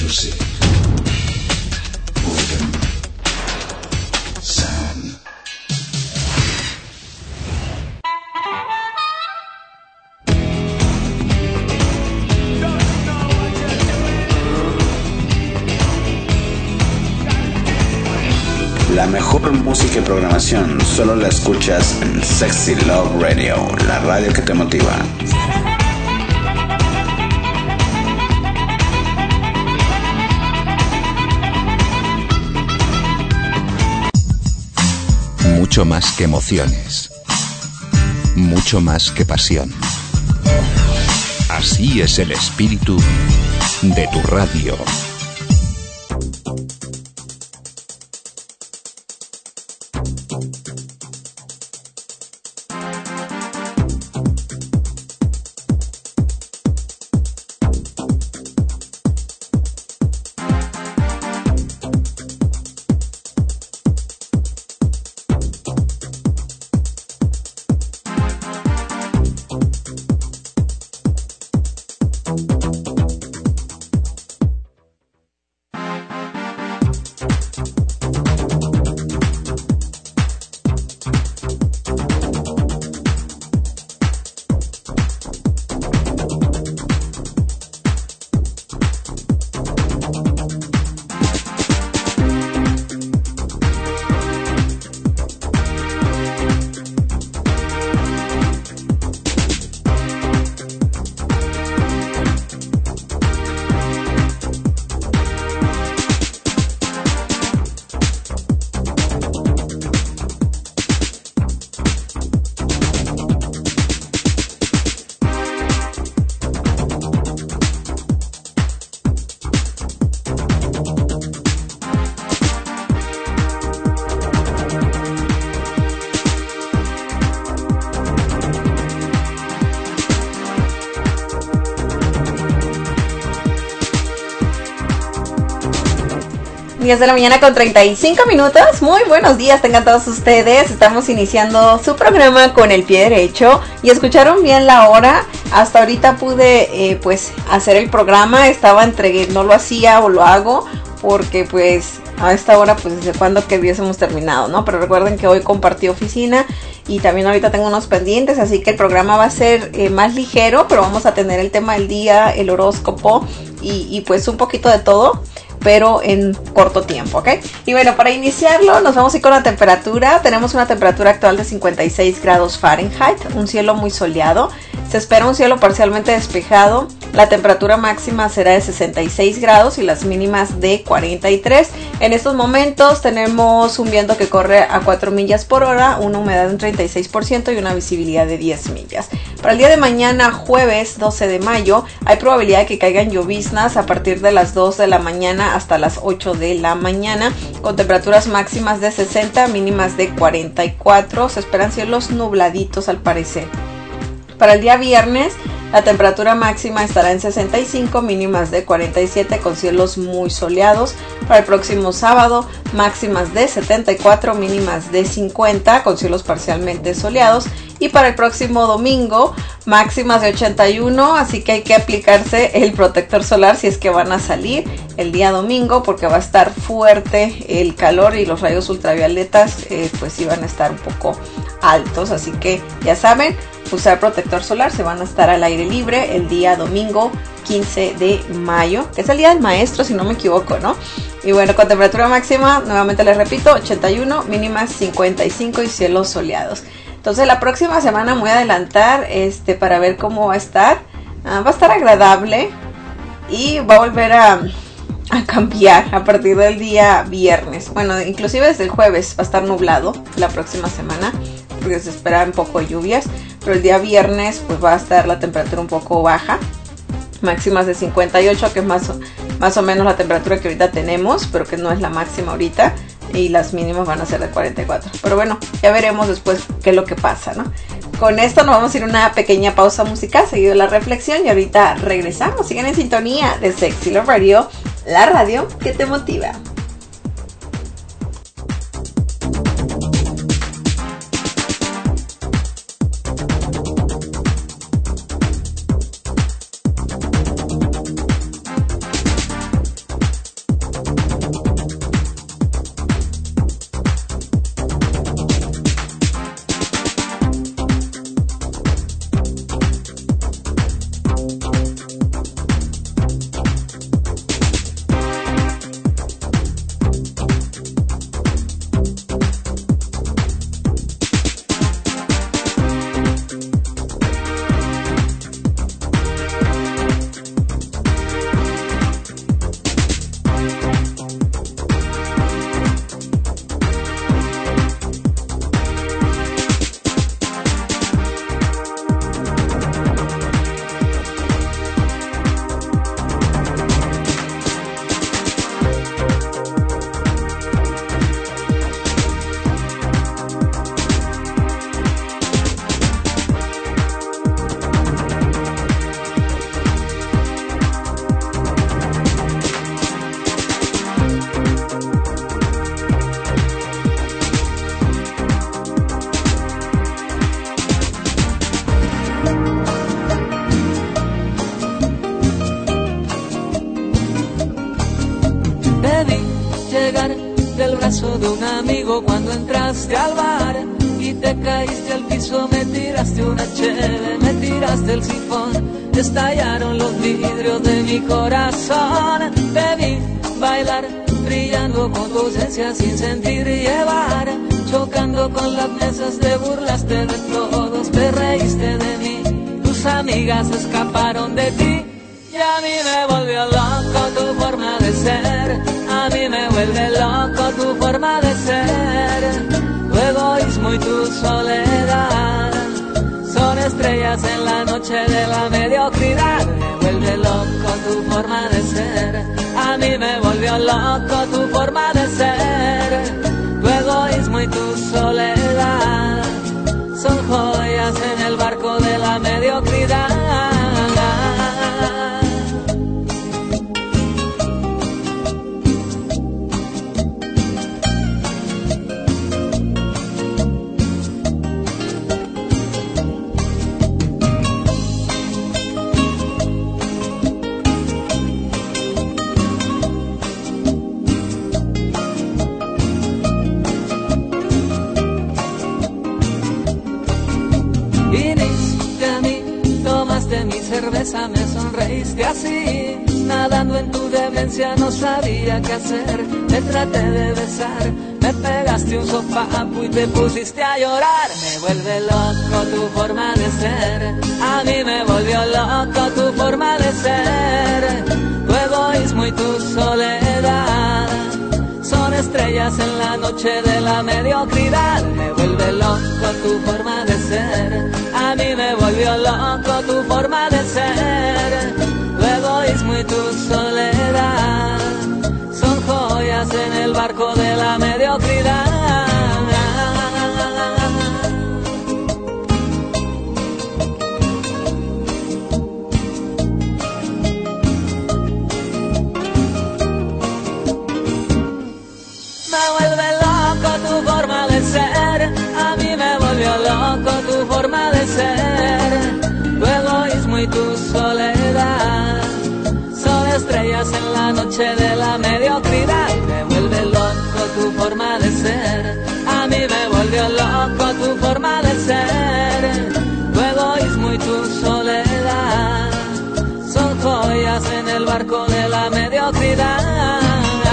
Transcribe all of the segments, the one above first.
music. Wooden sound. La mejor música y programación solo la escuchas en Sexy Love Radio, la radio que te motiva. Mucho más que emociones, mucho más que pasión. Así es el espíritu de tu radio. De la mañana con 35 minutos. Muy buenos días tengan todos ustedes. Estamos iniciando su programa con el pie derecho y escucharon bien la hora. Hasta ahorita pude pues hacer el programa. Estaba entre no lo hacía o lo hago porque pues a esta hora pues desde cuando que hubiésemos terminado, ¿no? Pero recuerden que hoy compartí oficina y también ahorita tengo unos pendientes, así que el programa va a ser más ligero, pero vamos a tener el tema del día, el horóscopo y pues un poquito de todo, pero en corto tiempo, ¿ok? Y bueno, para iniciarlo nos vamos a ir con la temperatura. Tenemos una temperatura actual de 56 grados Fahrenheit, un cielo muy soleado. Se espera un cielo parcialmente despejado. La temperatura máxima será de 66 grados y las mínimas de 43. En estos momentos tenemos un viento que corre a 4 millas por hora, una humedad de un 36% y una visibilidad de 10 millas. Para el día de mañana, jueves 12 de mayo, hay probabilidad de que caigan lloviznas a partir de las 2 de la mañana hasta las 8 de la mañana, con temperaturas máximas de 60, mínimas de 44. Se esperan cielos nubladitos al parecer. Para el día viernes, la temperatura máxima estará en 65, mínimas de 47 con cielos muy soleados. Para el próximo sábado, máximas de 74, mínimas de 50 con cielos parcialmente soleados. Y para el próximo domingo, máximas de 81, así que hay que aplicarse el protector solar si es que van a salir el día domingo, porque va a estar fuerte el calor y los rayos ultravioletas pues iban a estar un poco altos, así que ya saben, usar protector solar. Se van a estar al aire libre el día domingo 15 de mayo, que es el día del maestro si no me equivoco, ¿no? Y bueno, con temperatura máxima, nuevamente les repito, 81, mínimas 55 y cielos soleados. Entonces la próxima semana me voy a adelantar para ver cómo va a estar. Va a estar agradable y va a volver a cambiar a partir del día viernes. Bueno, inclusive desde el jueves va a estar nublado la próxima semana, porque se esperan un poco de lluvias, pero el día viernes pues va a estar la temperatura un poco baja, máximas de 58, que es más o menos la temperatura que ahorita tenemos, pero que no es la máxima ahorita, y las mínimas van a ser de 44. Pero bueno, ya veremos después qué es lo que pasa, ¿no? Con esto nos vamos a ir a una pequeña pausa musical, seguido la reflexión, y ahorita regresamos. Sigan en sintonía de Sexy Love Radio, la radio que te motiva. abrazo de un amigo cuando entraste al bar y te caíste al piso, me tiraste una cheve, me tiraste el sifón, estallaron los vidrios de mi corazón. Te vi bailar, brillando con tu ausencia sin sentir llevar, chocando con las mesas, te burlaste de todos, te reíste de mí, tus amigas escaparon de ti. Y a mí me volvió loco tu forma de ser, a mí me vuelve loco tu forma de ser. Tu egoísmo y tu soledad son estrellas en la noche de la mediocridad. Me vuelve loco tu forma de ser, a mí me volvió loco tu forma de ser. Tu egoísmo y tu soledad son joyas en el barco de la mediocridad. Cerveza, me sonreíste así, nadando en tu demencia, no sabía qué hacer, te traté de besar, me pegaste un sopapo y te pusiste a llorar. Me vuelve loco tu forma de ser, a mí me volvió loco tu forma de ser. Tu egoísmo y tu soledad son estrellas en la noche de la mediocridad. Me vuelve loco tu forma de ser, a mí me volvió loco tu forma de ser. Tu egoísmo y tu soledad son joyas en el barco de la mediocridad. Loco tu forma de ser, tu egoísmo y tu soledad son estrellas en la noche de la mediocridad. Me vuelve loco tu forma de ser, a mí me volvió loco tu forma de ser. Tu egoísmo y tu soledad son joyas en el barco de la mediocridad.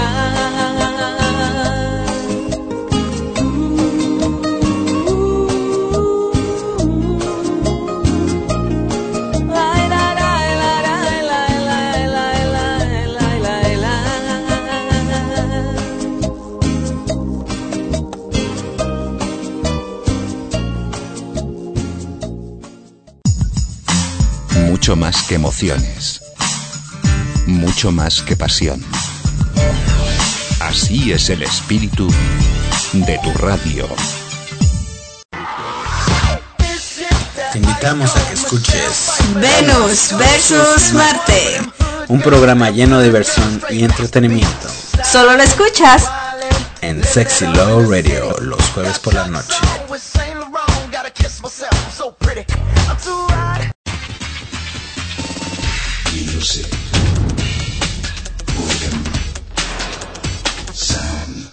Mucho más que emociones, mucho más que pasión. Así es el espíritu de tu radio. Te invitamos a que escuches Venus versus Marte, un programa lleno de diversión y entretenimiento. Solo lo escuchas En Sexy Love Radio, los jueves por la noche. Music. Organ. Sound.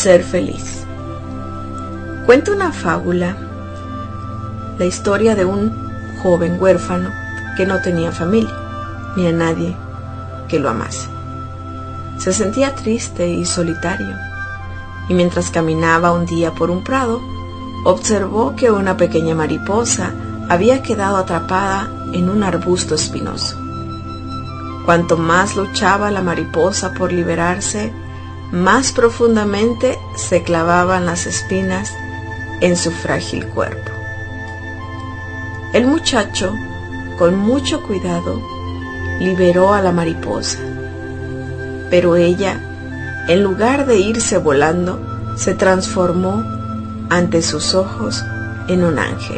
ser feliz. Cuenta una fábula, la historia de un joven huérfano que no tenía familia, ni a nadie que lo amase. Se sentía triste y solitario, y mientras caminaba un día por un prado, observó que una pequeña mariposa había quedado atrapada en un arbusto espinoso. Cuanto más luchaba la mariposa por liberarse, más profundamente se clavaban las espinas en su frágil cuerpo. El muchacho, con mucho cuidado, liberó a la mariposa, pero ella, en lugar de irse volando, se transformó ante sus ojos en un ángel.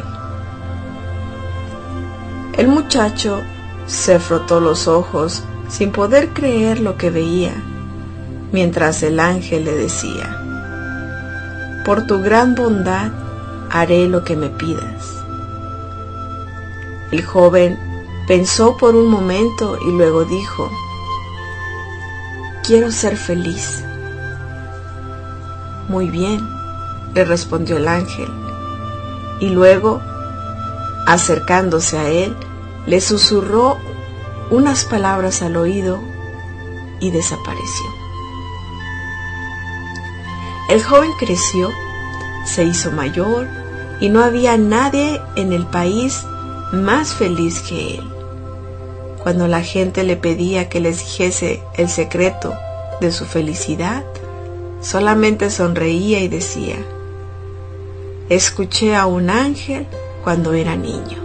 El muchacho se frotó los ojos sin poder creer lo que veía, mientras el ángel le decía: por tu gran bondad haré lo que me pidas. El joven pensó por un momento y luego dijo: quiero ser feliz. Muy bien, le respondió el ángel, y luego, acercándose a él, le susurró unas palabras al oído y desapareció. El joven creció, se hizo mayor y no había nadie en el país más feliz que él. Cuando la gente le pedía que les dijese el secreto de su felicidad, solamente sonreía y decía: escuché a un ángel cuando era niño.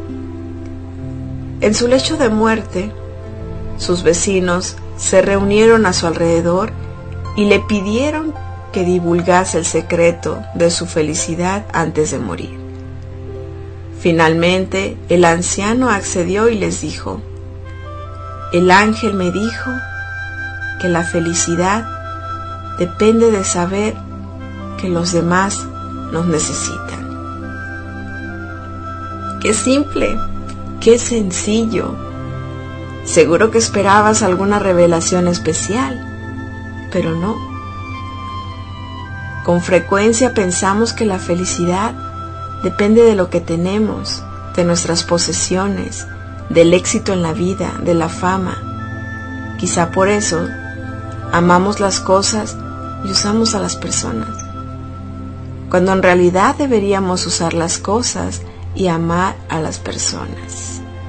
En su lecho de muerte, sus vecinos se reunieron a su alrededor y le pidieron que divulgase el secreto de su felicidad antes de morir. Finalmente, el anciano accedió y les dijo: el ángel me dijo que la felicidad depende de saber que los demás nos necesitan. ¡Qué simple! ¡Qué sencillo! Seguro que esperabas alguna revelación especial, pero no. Con frecuencia pensamos que la felicidad depende de lo que tenemos, de nuestras posesiones, del éxito en la vida, de la fama. Quizá por eso amamos las cosas y usamos a las personas, cuando en realidad deberíamos usar las cosas y amar a las personas.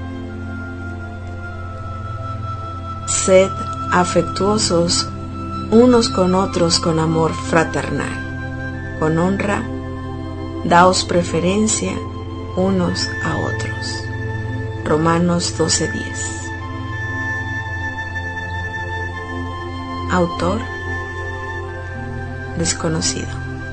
Sed afectuosos unos con otros con amor fraternal, con honra, daos preferencia unos a otros. Romanos 12:10. Autor desconocido.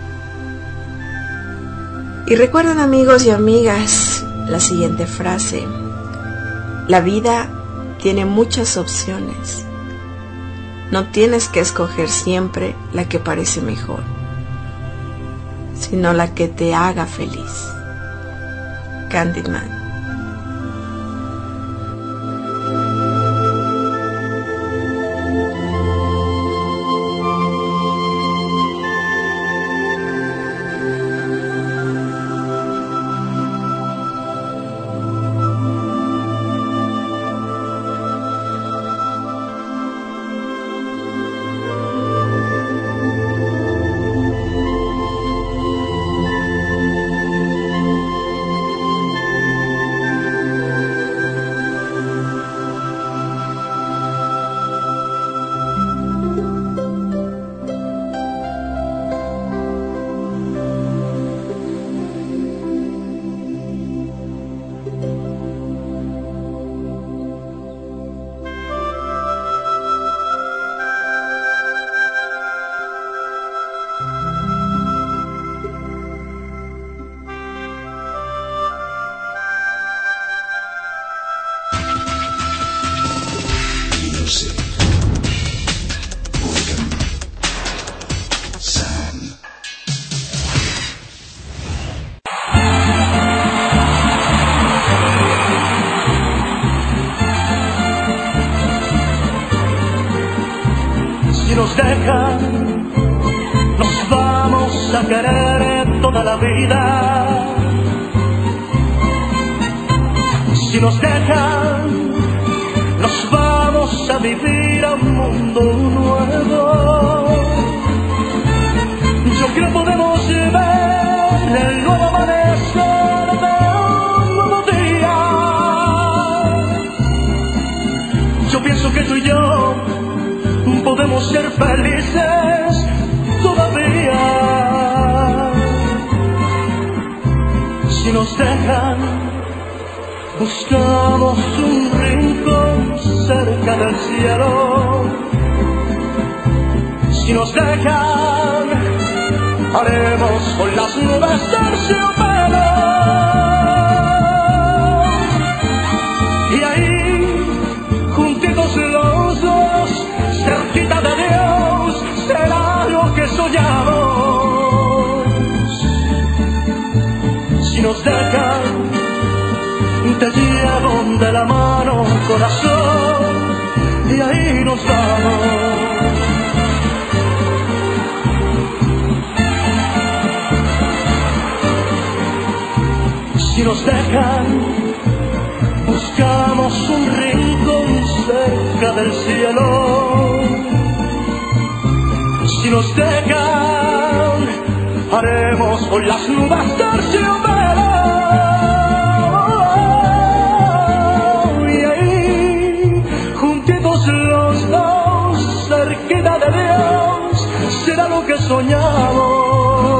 Y recuerden, amigos y amigas, la siguiente frase: la vida tiene muchas opciones. No tienes que escoger siempre la que parece mejor, sino la que te haga feliz. Candyman. nos dejan, nos a querer toda la vida. Si nos dejan, nos vamos a vivir a un mundo nuevo. Yo creo podemos ver el nuevo amanecer de un nuevo día. Yo pienso que tú y yo podemos ser felices todavía. Si nos dejan, buscamos un rincón cerca del cielo. Si nos dejan, haremos con las nubes terciopelo. Y ahí, juntitos los dos, cerquita de Dios, será lo que soñamos. Si nos dejan, te llevo de la mano, corazón, y ahí nos vamos. Si nos dejan, buscamos un rincón cerca del cielo. Si nos dejan, haremos con las nubes terciopelo. Y ahí, juntitos los dos, cerquita de Dios, será lo que soñamos.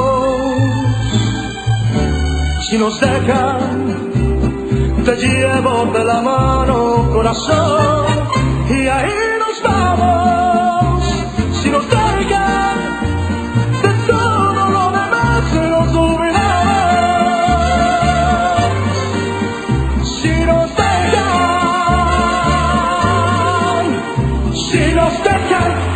Si nos dejan, te llevo de la mano, corazón, y ahí nos vamos. Si nos dejan, de todo lo demás nos olvidamos. Si nos dejan, si nos dejan.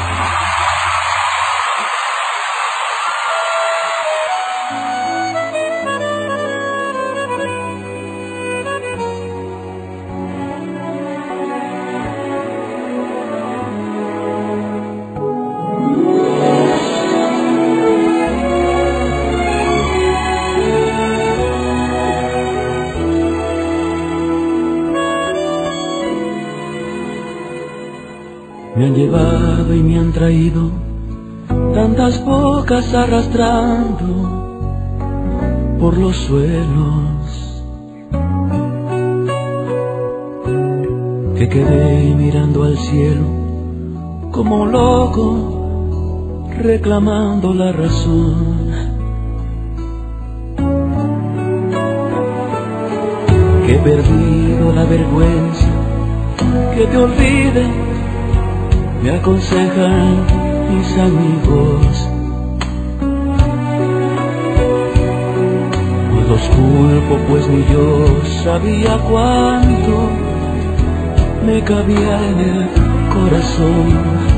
Me han llevado y me han traído tantas bocas arrastrando por los suelos, que quedé mirando al cielo como un loco reclamando la razón. Que he perdido la vergüenza, que te olvide, me aconsejan mis amigos. No los culpo, pues ni yo sabía cuánto me cabía en el corazón.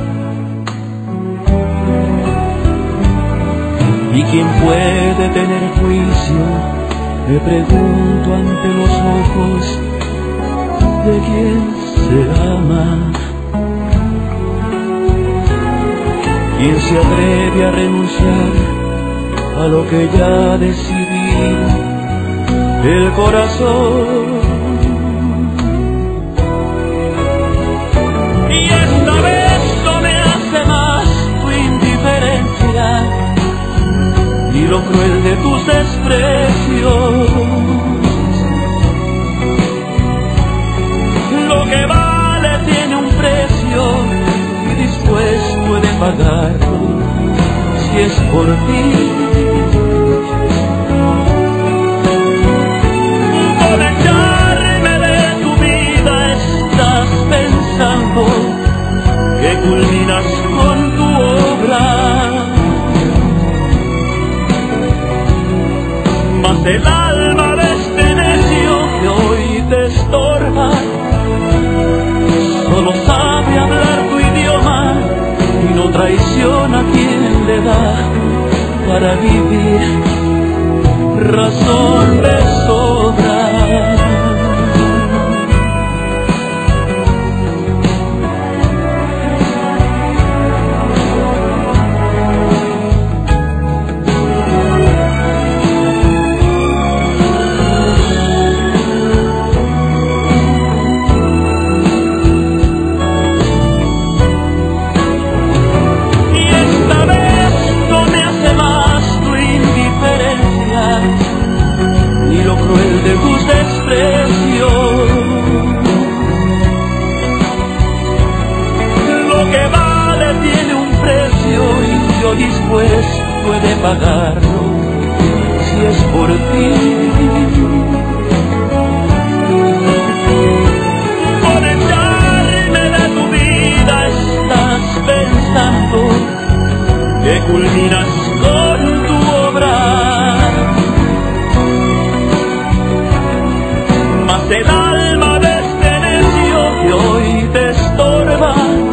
¿Y quién puede tener juicio? Me pregunto ante los ojos de quien se ama. ¿Quién se atreve a renunciar a lo que ya decidí? El corazón. Y esta vez no me hace más tu indiferencia y lo cruel de tus desprecios. Lo que vale tiene un precio y dispuesto he de pagarlo si es por ti. Por echarme de tu vida estás pensando que culminas con tu obra, mas el alma de este necio que hoy te estorba solo sabe hablar tu idioma y no traiciona a quien le da para vivir razón de sobra. estoy dispuesto he de pagarlo si es por ti. Por echarme de tu vida estás pensando que culminas con tu obra, mas el alma de este necio que hoy te estorba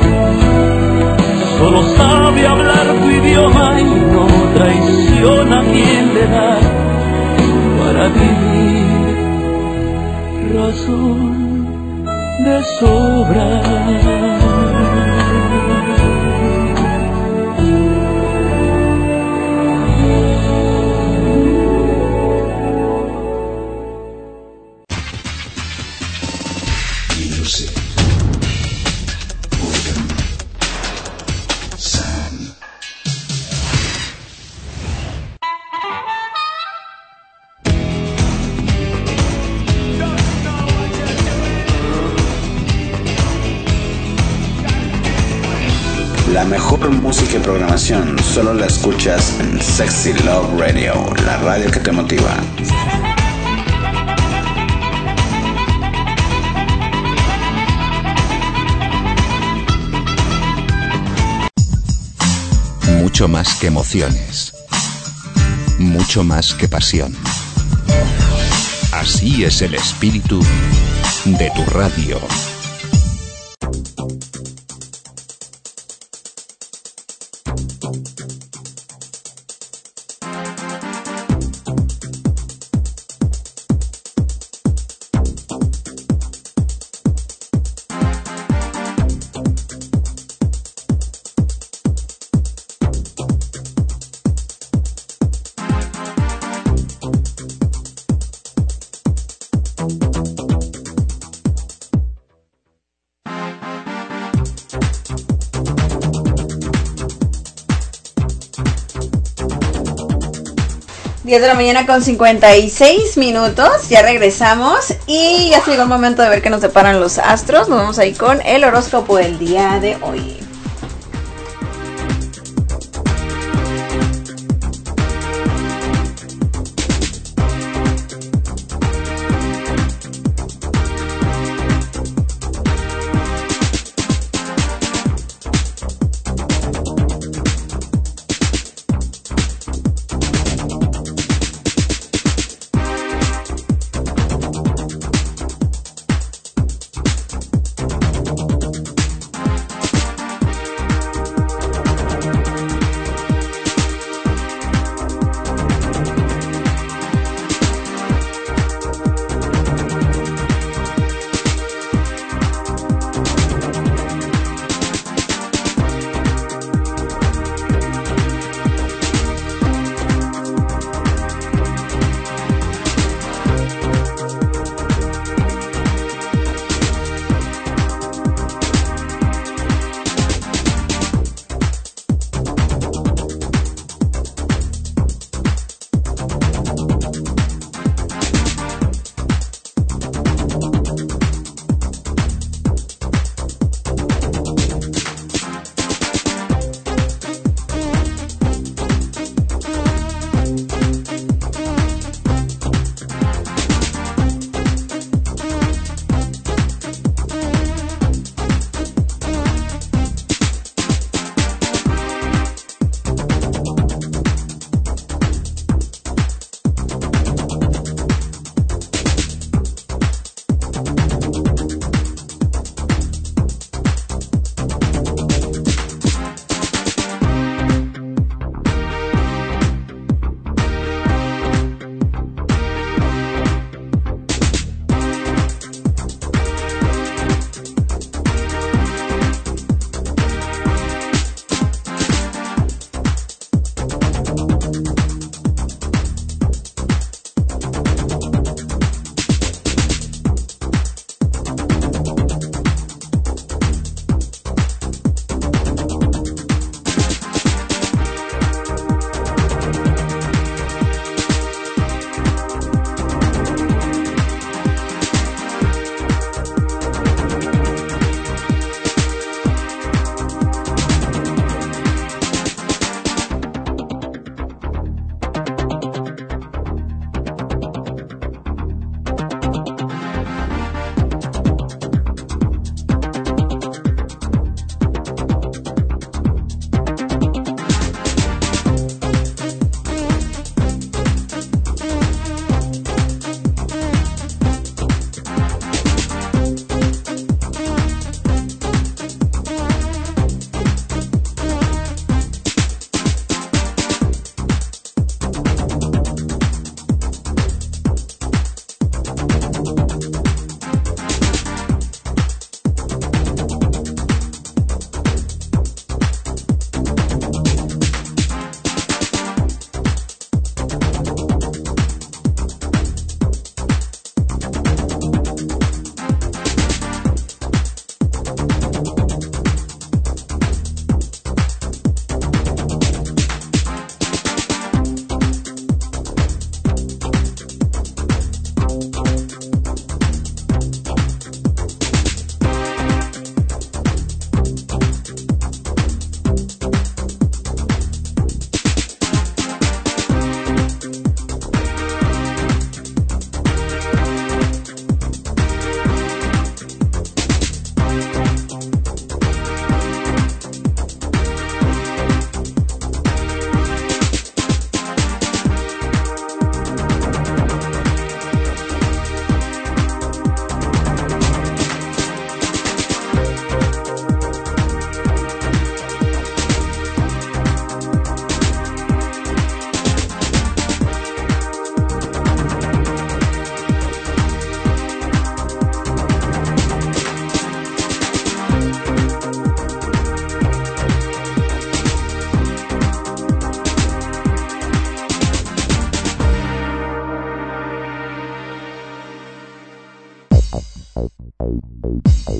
solo sabe hablar tu idioma y no traiciona quien le da para vivir razón de sobra. La mejor música y programación solo la escuchas en Sexy Love Radio, la radio que te motiva. Mucho más que emociones, mucho más que pasión. Así es el espíritu de tu radio. De la mañana con 56 minutos, ya regresamos y ya llegó el momento de ver qué nos deparan los astros. Nos vamos ahí con el horóscopo del día de hoy.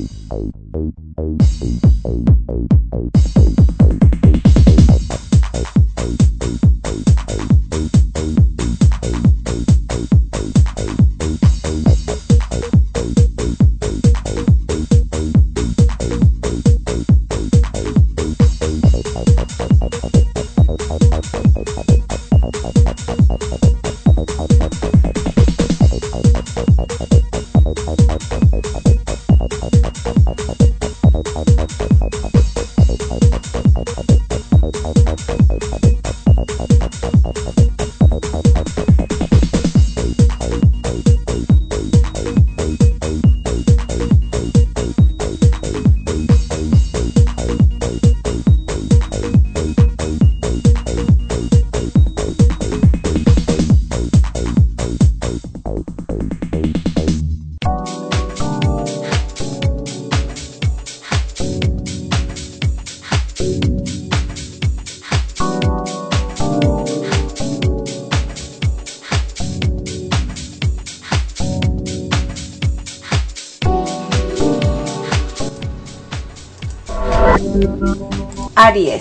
Aries.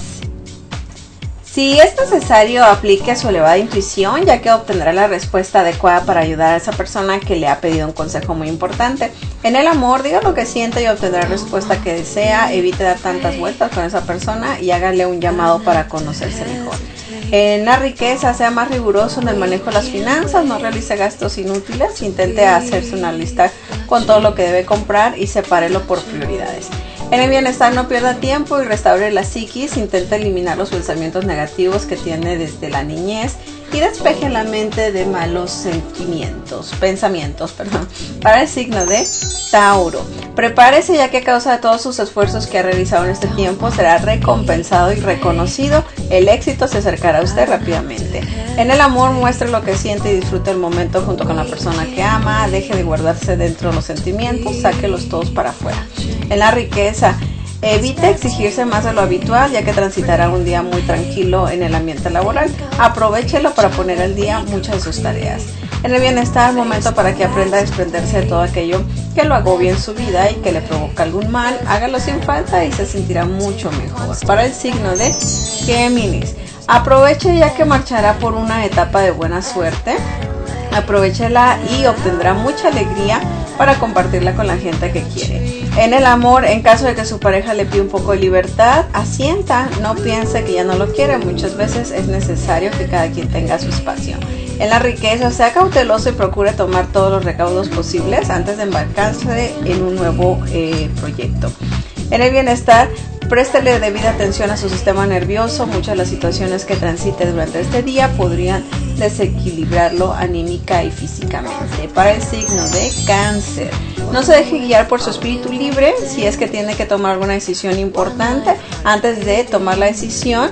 Si es necesario, aplique a su elevada intuición, ya que obtendrá la respuesta adecuada para ayudar a esa persona que le ha pedido un consejo muy importante. En el amor, diga lo que siente y obtendrá la respuesta que desea. Evite dar tantas vueltas con esa persona y hágale un llamado para conocerse mejor. En la riqueza, sea más riguroso en el manejo de las finanzas, no realice gastos inútiles, intente hacerse una lista con todo lo que debe comprar y sepárelo por prioridades. En el bienestar, no pierda tiempo y restaure la psiquis, intente eliminar los pensamientos negativos que tiene desde la niñez y despeje la mente de malos pensamientos. Para el signo de Tauro, prepárese, ya que a causa de todos sus esfuerzos que ha realizado en este tiempo será recompensado y reconocido. El éxito se acercará a usted rápidamente. En el amor, muestre lo que siente y disfrute el momento junto con la persona que ama. Deje de guardarse dentro los sentimientos, sáquelos todos para afuera. En la riqueza, evite exigirse más de lo habitual, ya que transitará un día muy tranquilo en el ambiente laboral. Aprovechelo para poner al día muchas de sus tareas. En el bienestar, momento para que aprenda a desprenderse de todo aquello que lo agobie en su vida y que le provoca algún mal. Hágalo sin falta y se sentirá mucho mejor. Para el signo de Géminis, aproveche, ya que marchará por una etapa de buena suerte. Aprovechela y obtendrá mucha alegría para compartirla con la gente que quiere. En el amor, en caso de que su pareja le pida un poco de libertad, asienta, no piense que ya no lo quiere. Muchas veces es necesario que cada quien tenga su espacio. En la riqueza, sea cauteloso y procure tomar todos los recaudos posibles antes de embarcarse en un nuevo proyecto. En el bienestar, préstele debida atención a su sistema nervioso. Muchas de las situaciones que transite durante este día podrían desequilibrarlo anímica y físicamente. Para el signo de Cáncer, no se deje guiar por su espíritu libre. Si es que tiene que tomar alguna decisión importante, antes de tomar la decisión,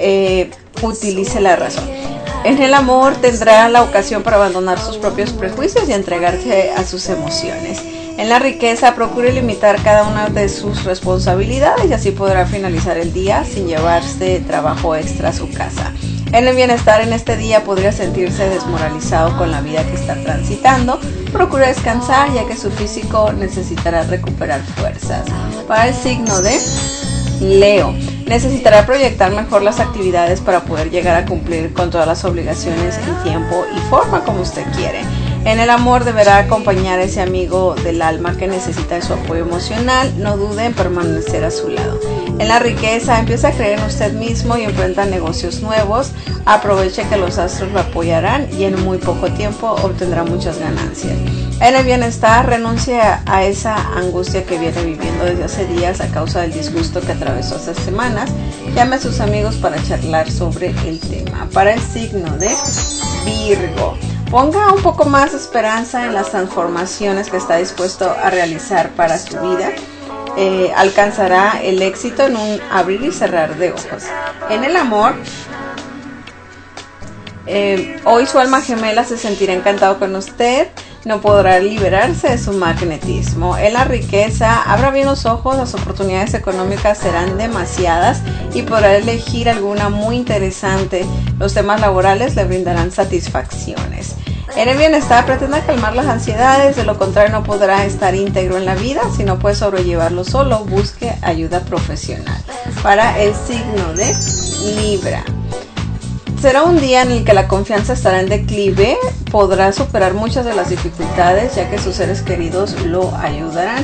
utilice la razón. En el amor, tendrá la ocasión para abandonar sus propios prejuicios y entregarse a sus emociones. En la riqueza, procure limitar cada una de sus responsabilidades y así podrá finalizar el día sin llevarse trabajo extra a su casa. En el bienestar, en este día podría sentirse desmoralizado con la vida que está transitando. Procure descansar, ya que su físico necesitará recuperar fuerzas. Para el signo de Leo, necesitará proyectar mejor las actividades para poder llegar a cumplir con todas las obligaciones en tiempo y forma como usted quiere. En el amor, deberá acompañar a ese amigo del alma que necesita de su apoyo emocional. No dude en permanecer a su lado. En la riqueza, empiece a creer en usted mismo y emprenda negocios nuevos. Aproveche que los astros lo apoyarán y en muy poco tiempo obtendrá muchas ganancias. En el bienestar, renuncie a esa angustia que viene viviendo desde hace días a causa del disgusto que atravesó estas semanas. Llame a sus amigos para charlar sobre el tema. Para el signo de Virgo, ponga un poco más de esperanza en las transformaciones que está dispuesto a realizar para su vida. Alcanzará el éxito en un abrir y cerrar de ojos. En el amor, hoy su alma gemela se sentirá encantado con usted. No podrá liberarse de su magnetismo. En la riqueza, abra bien los ojos, las oportunidades económicas serán demasiadas y podrá elegir alguna muy interesante. Los temas laborales le brindarán satisfacciones. En el bienestar, pretenda calmar las ansiedades, de lo contrario no podrá estar íntegro en la vida. Si no puede sobrellevarlo solo, busque ayuda profesional. Para el signo de Libra, será un día en el que la confianza estará en declive, podrá superar muchas de las dificultades ya que sus seres queridos lo ayudarán.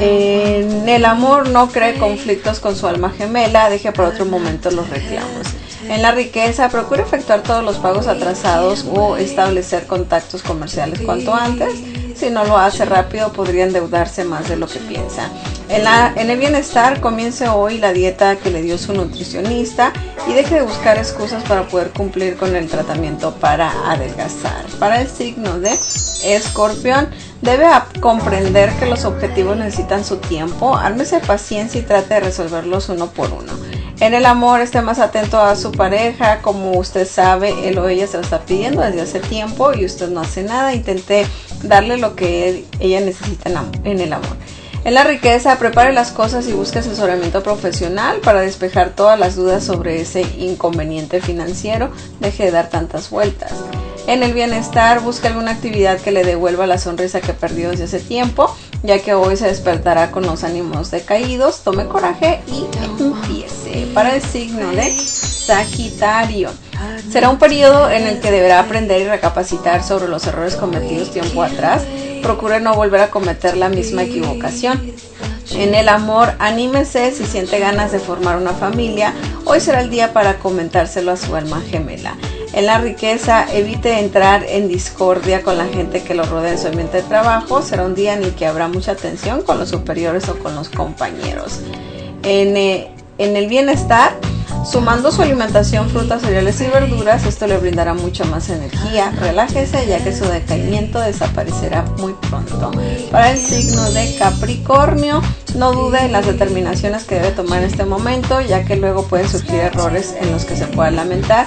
En el amor, no cree conflictos con su alma gemela, deje por otro momento los reclamos. En la riqueza, procure efectuar todos los pagos atrasados o establecer contactos comerciales cuanto antes. Si no lo hace rápido, podría endeudarse más de lo que piensa. En el bienestar, comience hoy la dieta que le dio su nutricionista y deje de buscar excusas para poder cumplir con el tratamiento para adelgazar. Para el signo de Escorpión, debe comprender que los objetivos necesitan su tiempo, ármese paciencia y trate de resolverlos uno por uno. En el amor, esté más atento a su pareja, como usted sabe, él o ella se lo está pidiendo desde hace tiempo y usted no hace nada, intente darle lo que ella necesita en el amor. En la riqueza, prepare las cosas y busque asesoramiento profesional para despejar todas las dudas sobre ese inconveniente financiero, deje de dar tantas vueltas. En el bienestar, busque alguna actividad que le devuelva la sonrisa que perdió desde hace tiempo, ya que hoy se despertará con los ánimos decaídos. Tome coraje y empiece. Para el signo de Sagitario, será un periodo en el que deberá aprender y recapacitar sobre los errores cometidos tiempo atrás. Procure no volver a cometer la misma equivocación. En el amor, anímese si siente ganas de formar una familia. Hoy será el día para comentárselo a su alma gemela. En la riqueza, evite entrar en discordia con la gente que lo rodea en su ambiente de trabajo. Será un día en el que habrá mucha tensión con los superiores o con los compañeros. En el bienestar, sumando su alimentación, frutas, cereales y verduras, esto le brindará mucha más energía. Relájese ya que su decaimiento desaparecerá muy pronto. Para el signo de Capricornio, no dude en las determinaciones que debe tomar en este momento, ya que luego pueden surgir errores en los que se pueda lamentar.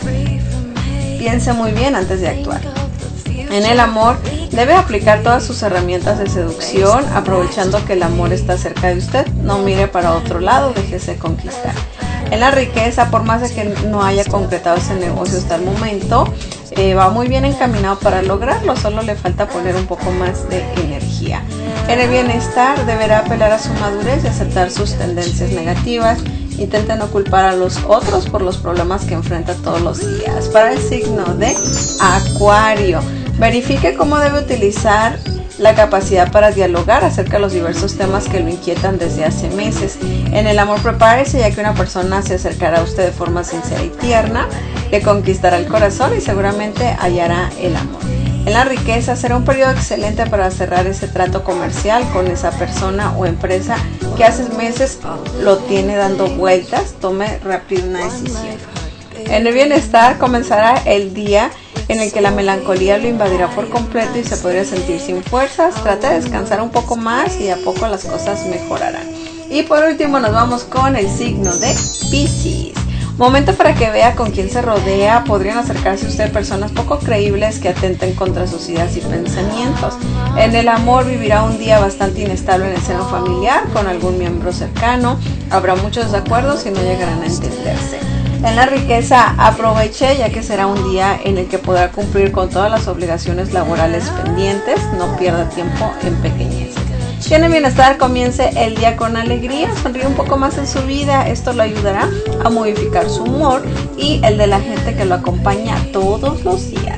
Piense muy bien antes de actuar. En el amor, debe aplicar todas sus herramientas de seducción, aprovechando que el amor está cerca de usted. No mire para otro lado, déjese conquistar. En la riqueza, por más de que no haya concretado ese negocio hasta el momento, va muy bien encaminado para lograrlo, solo le falta poner un poco más de energía. En el bienestar, deberá apelar a su madurez y aceptar sus tendencias negativas. Intenten no culpar a los otros por los problemas que enfrenta todos los días. Para el signo de Acuario, verifique cómo debe utilizar la capacidad para dialogar acerca de los diversos temas que lo inquietan desde hace meses. En el amor, prepárese ya que una persona se acercará a usted de forma sincera y tierna, le conquistará el corazón y seguramente hallará el amor. En la riqueza, será un periodo excelente para cerrar ese trato comercial con esa persona o empresa que hace meses lo tiene dando vueltas. Tome rápido una decisión. En el bienestar, comenzará el día en el que la melancolía lo invadirá por completo y se podría sentir sin fuerzas. Trate de descansar un poco más y a poco las cosas mejorarán. Y por último nos vamos con el signo de Piscis. Momento para que vea con quién se rodea. Podrían acercarse a usted personas poco creíbles que atenten contra sus ideas y pensamientos. En el amor, vivirá un día bastante inestable en el seno familiar con algún miembro cercano. Habrá muchos desacuerdos y no llegarán a entenderse. En la riqueza, aproveche ya que será un día en el que podrá cumplir con todas las obligaciones laborales pendientes. No pierda tiempo en pequeñeces. Si en el bienestar, comience el día con alegría, sonríe un poco más en su vida. Esto lo ayudará a modificar su humor y el de la gente que lo acompaña todos los días.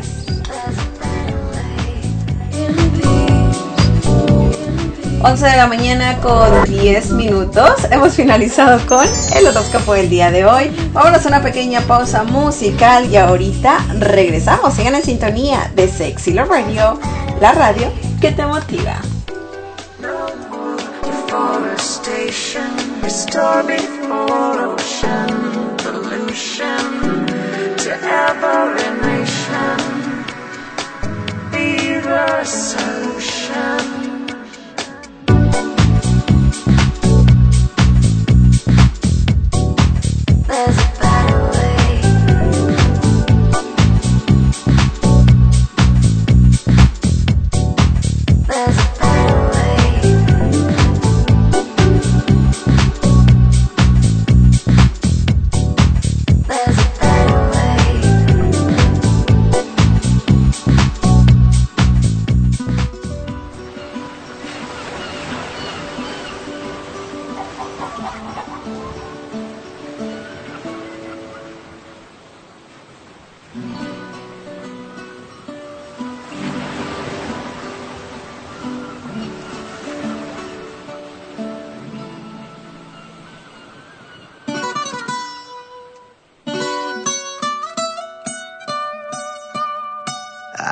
Once de la mañana con 10 minutos. Hemos finalizado con el horóscopo del día de hoy. Vámonos a una pequeña pausa musical y ahorita regresamos. Sigan en sintonía de Sexy Love Radio, la radio que te motiva. Deforestation, restore before ocean pollution to every nation. Be the solution. There's a better way. There's a better way. There's a better way.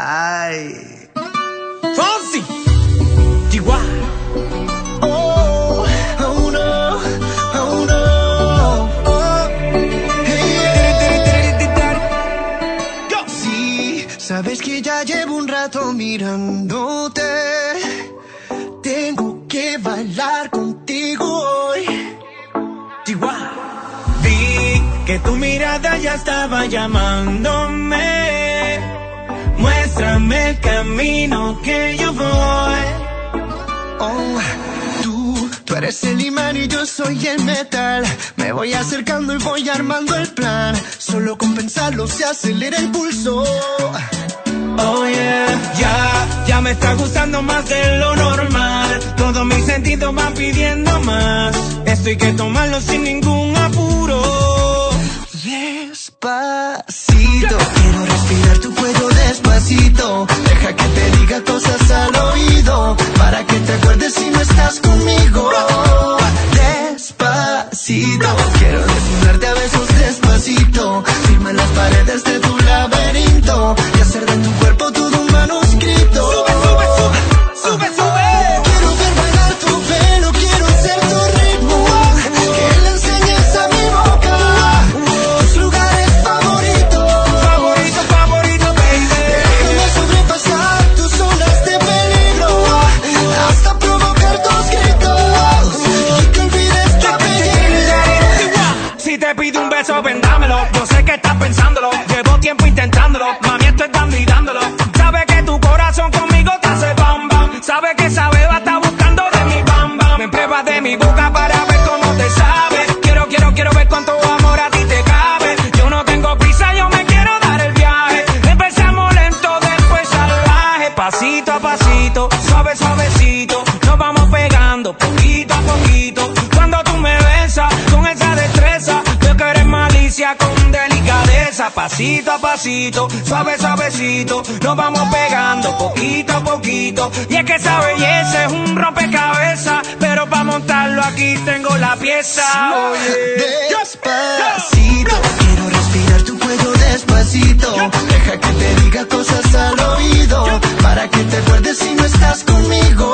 Ay. Fonsi, Chihuahua. Oh, oh no, oh no. Oh. Hey, yeah. Sí, sabes que ya llevo un rato mirándote. Tengo que bailar contigo hoy. Chihuahua. Vi que tu mirada ya estaba llamándome. Muéstrame el camino que yo voy. Oh, tú eres el imán y yo soy el metal. Me voy acercando y voy armando el plan. Solo con pensarlo se acelera el pulso. Oh yeah, ya me está gustando más de lo normal. Todos mis sentidos van pidiendo más. Esto hay que tomarlo sin ningún apuro. Despacito, quiero respirar tu cuello despacito. Deja que te diga cosas al oído, para que te acuerdes si no estás conmigo. Despacito, quiero desnudarte a besos despacito. Firma en las paredes de tu laberinto y hacer de tu cuerpo todo un manuscrito. Sube, sube, sube, sube, sube. Quiero ver bailar tu pelo, quiero ser tu ritmo. Que le enseñes a mi boca tus lugares favoritos. Favorito, favorito, baby. Déjame sobrepasar tus zonas de peligro, hasta provocar tus gritos y que olvides tu apellido. Si te pido un beso, vendámelo. Yo sé que estás pensándolo. Llevo tiempo intentándolo. Mami, estoy dando y dándolo. Sabe que tu corazón conmigo te hace bam bam. Sabe que esa beba está buscando de mi bam bam. Me pruebas de mi boca para ver cómo te sabe. Quiero ver cuánto amor a ti te cabe. Yo no tengo prisa, yo me quiero dar el viaje. Empezamos lento, después salvaje. Pasito a pasito, suave, suavecito. Nos vamos pegando poquito a poquito. Cuando tú me besas con esa destreza, veo que eres malicia con delicadeza. Pasito a pasito, suave, suavecito. Nos vamos pegando poquito a poquito. Y es que esa belleza es un rompecabezas, pero para montarlo aquí tengo la pieza. Despacito, quiero respirar tu cuello despacito. Deja que te diga cosas al oído, para que te acuerdes si no estás conmigo.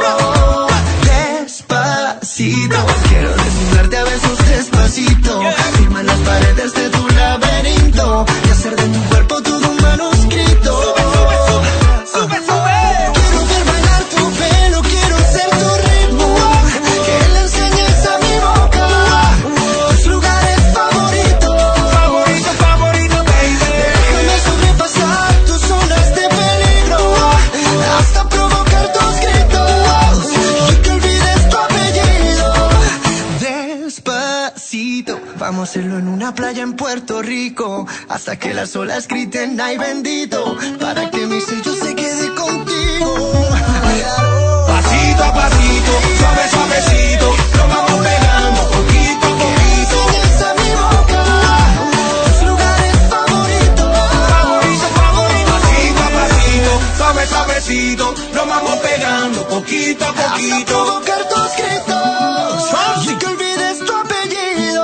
Despacito, quiero desnudarte a besos despacito. Firma en las paredes de tu laberinto y hacer de tu cuerpo todo un manuscrito. Sube, sube. Quiero ver bailar tu pelo, quiero ser tu ritmo. Que le enseñes a mi boca tus lugares favoritos. Favorito, favorito, baby. Déjame sobrepasar tus zonas de peligro, hasta provocar tus gritos y que olvides tu apellido. Despacito, vamos a hacerlo en una playa en Puerto Rico, hasta que las olas griten ay bendito, para que mi sello se quede contigo. Pasito a pasito, suave, suavecito. Nos vamos pegando poquito a poquito. Enseñas a mi boca tus lugares favoritos. Favorito, favorito. Pasito a pasito, suave, suavecito. Nos vamos pegando poquito a Hasta poquito. provocar tus gritos y que olvides tu apellido.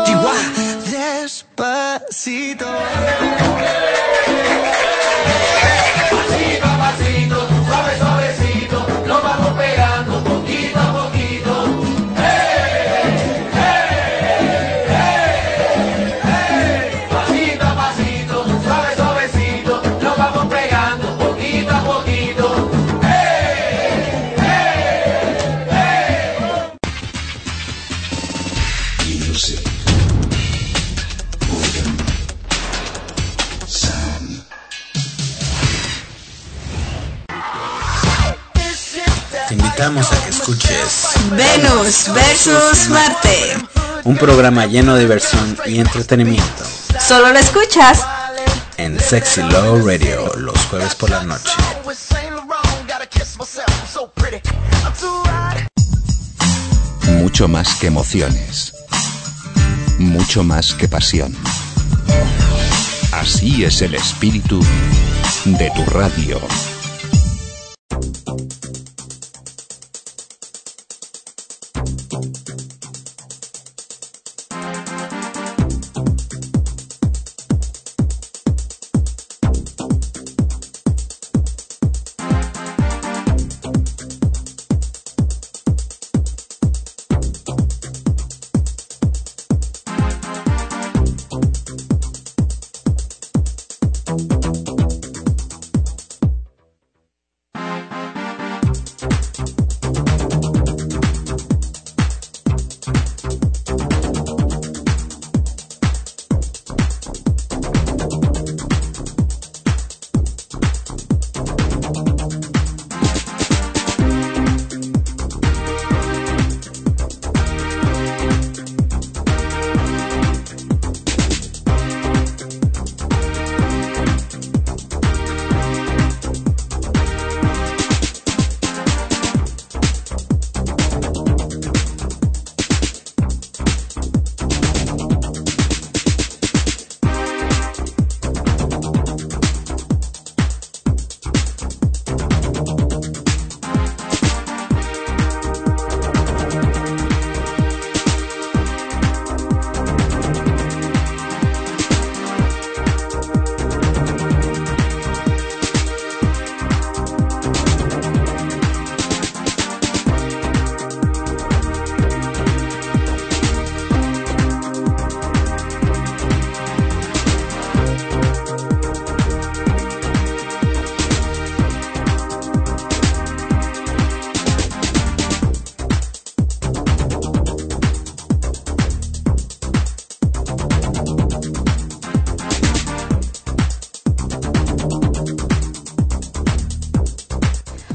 Despacito. Pasito a pasito, suave, suavecito. Nos vamos pegando poquito a poquito. Pasito a pasito, suave, suavecito. Nos vamos pegando poquito a poquito. Music. Boredom. Sound. Te invitamos a que escuches Venus versus Marte. un programa lleno de diversión y entretenimiento Solo lo escuchas en Sexy Love Radio los jueves por la noche. Mucho más que emociones. Mucho más que pasión. Así es el espíritu de tu radio.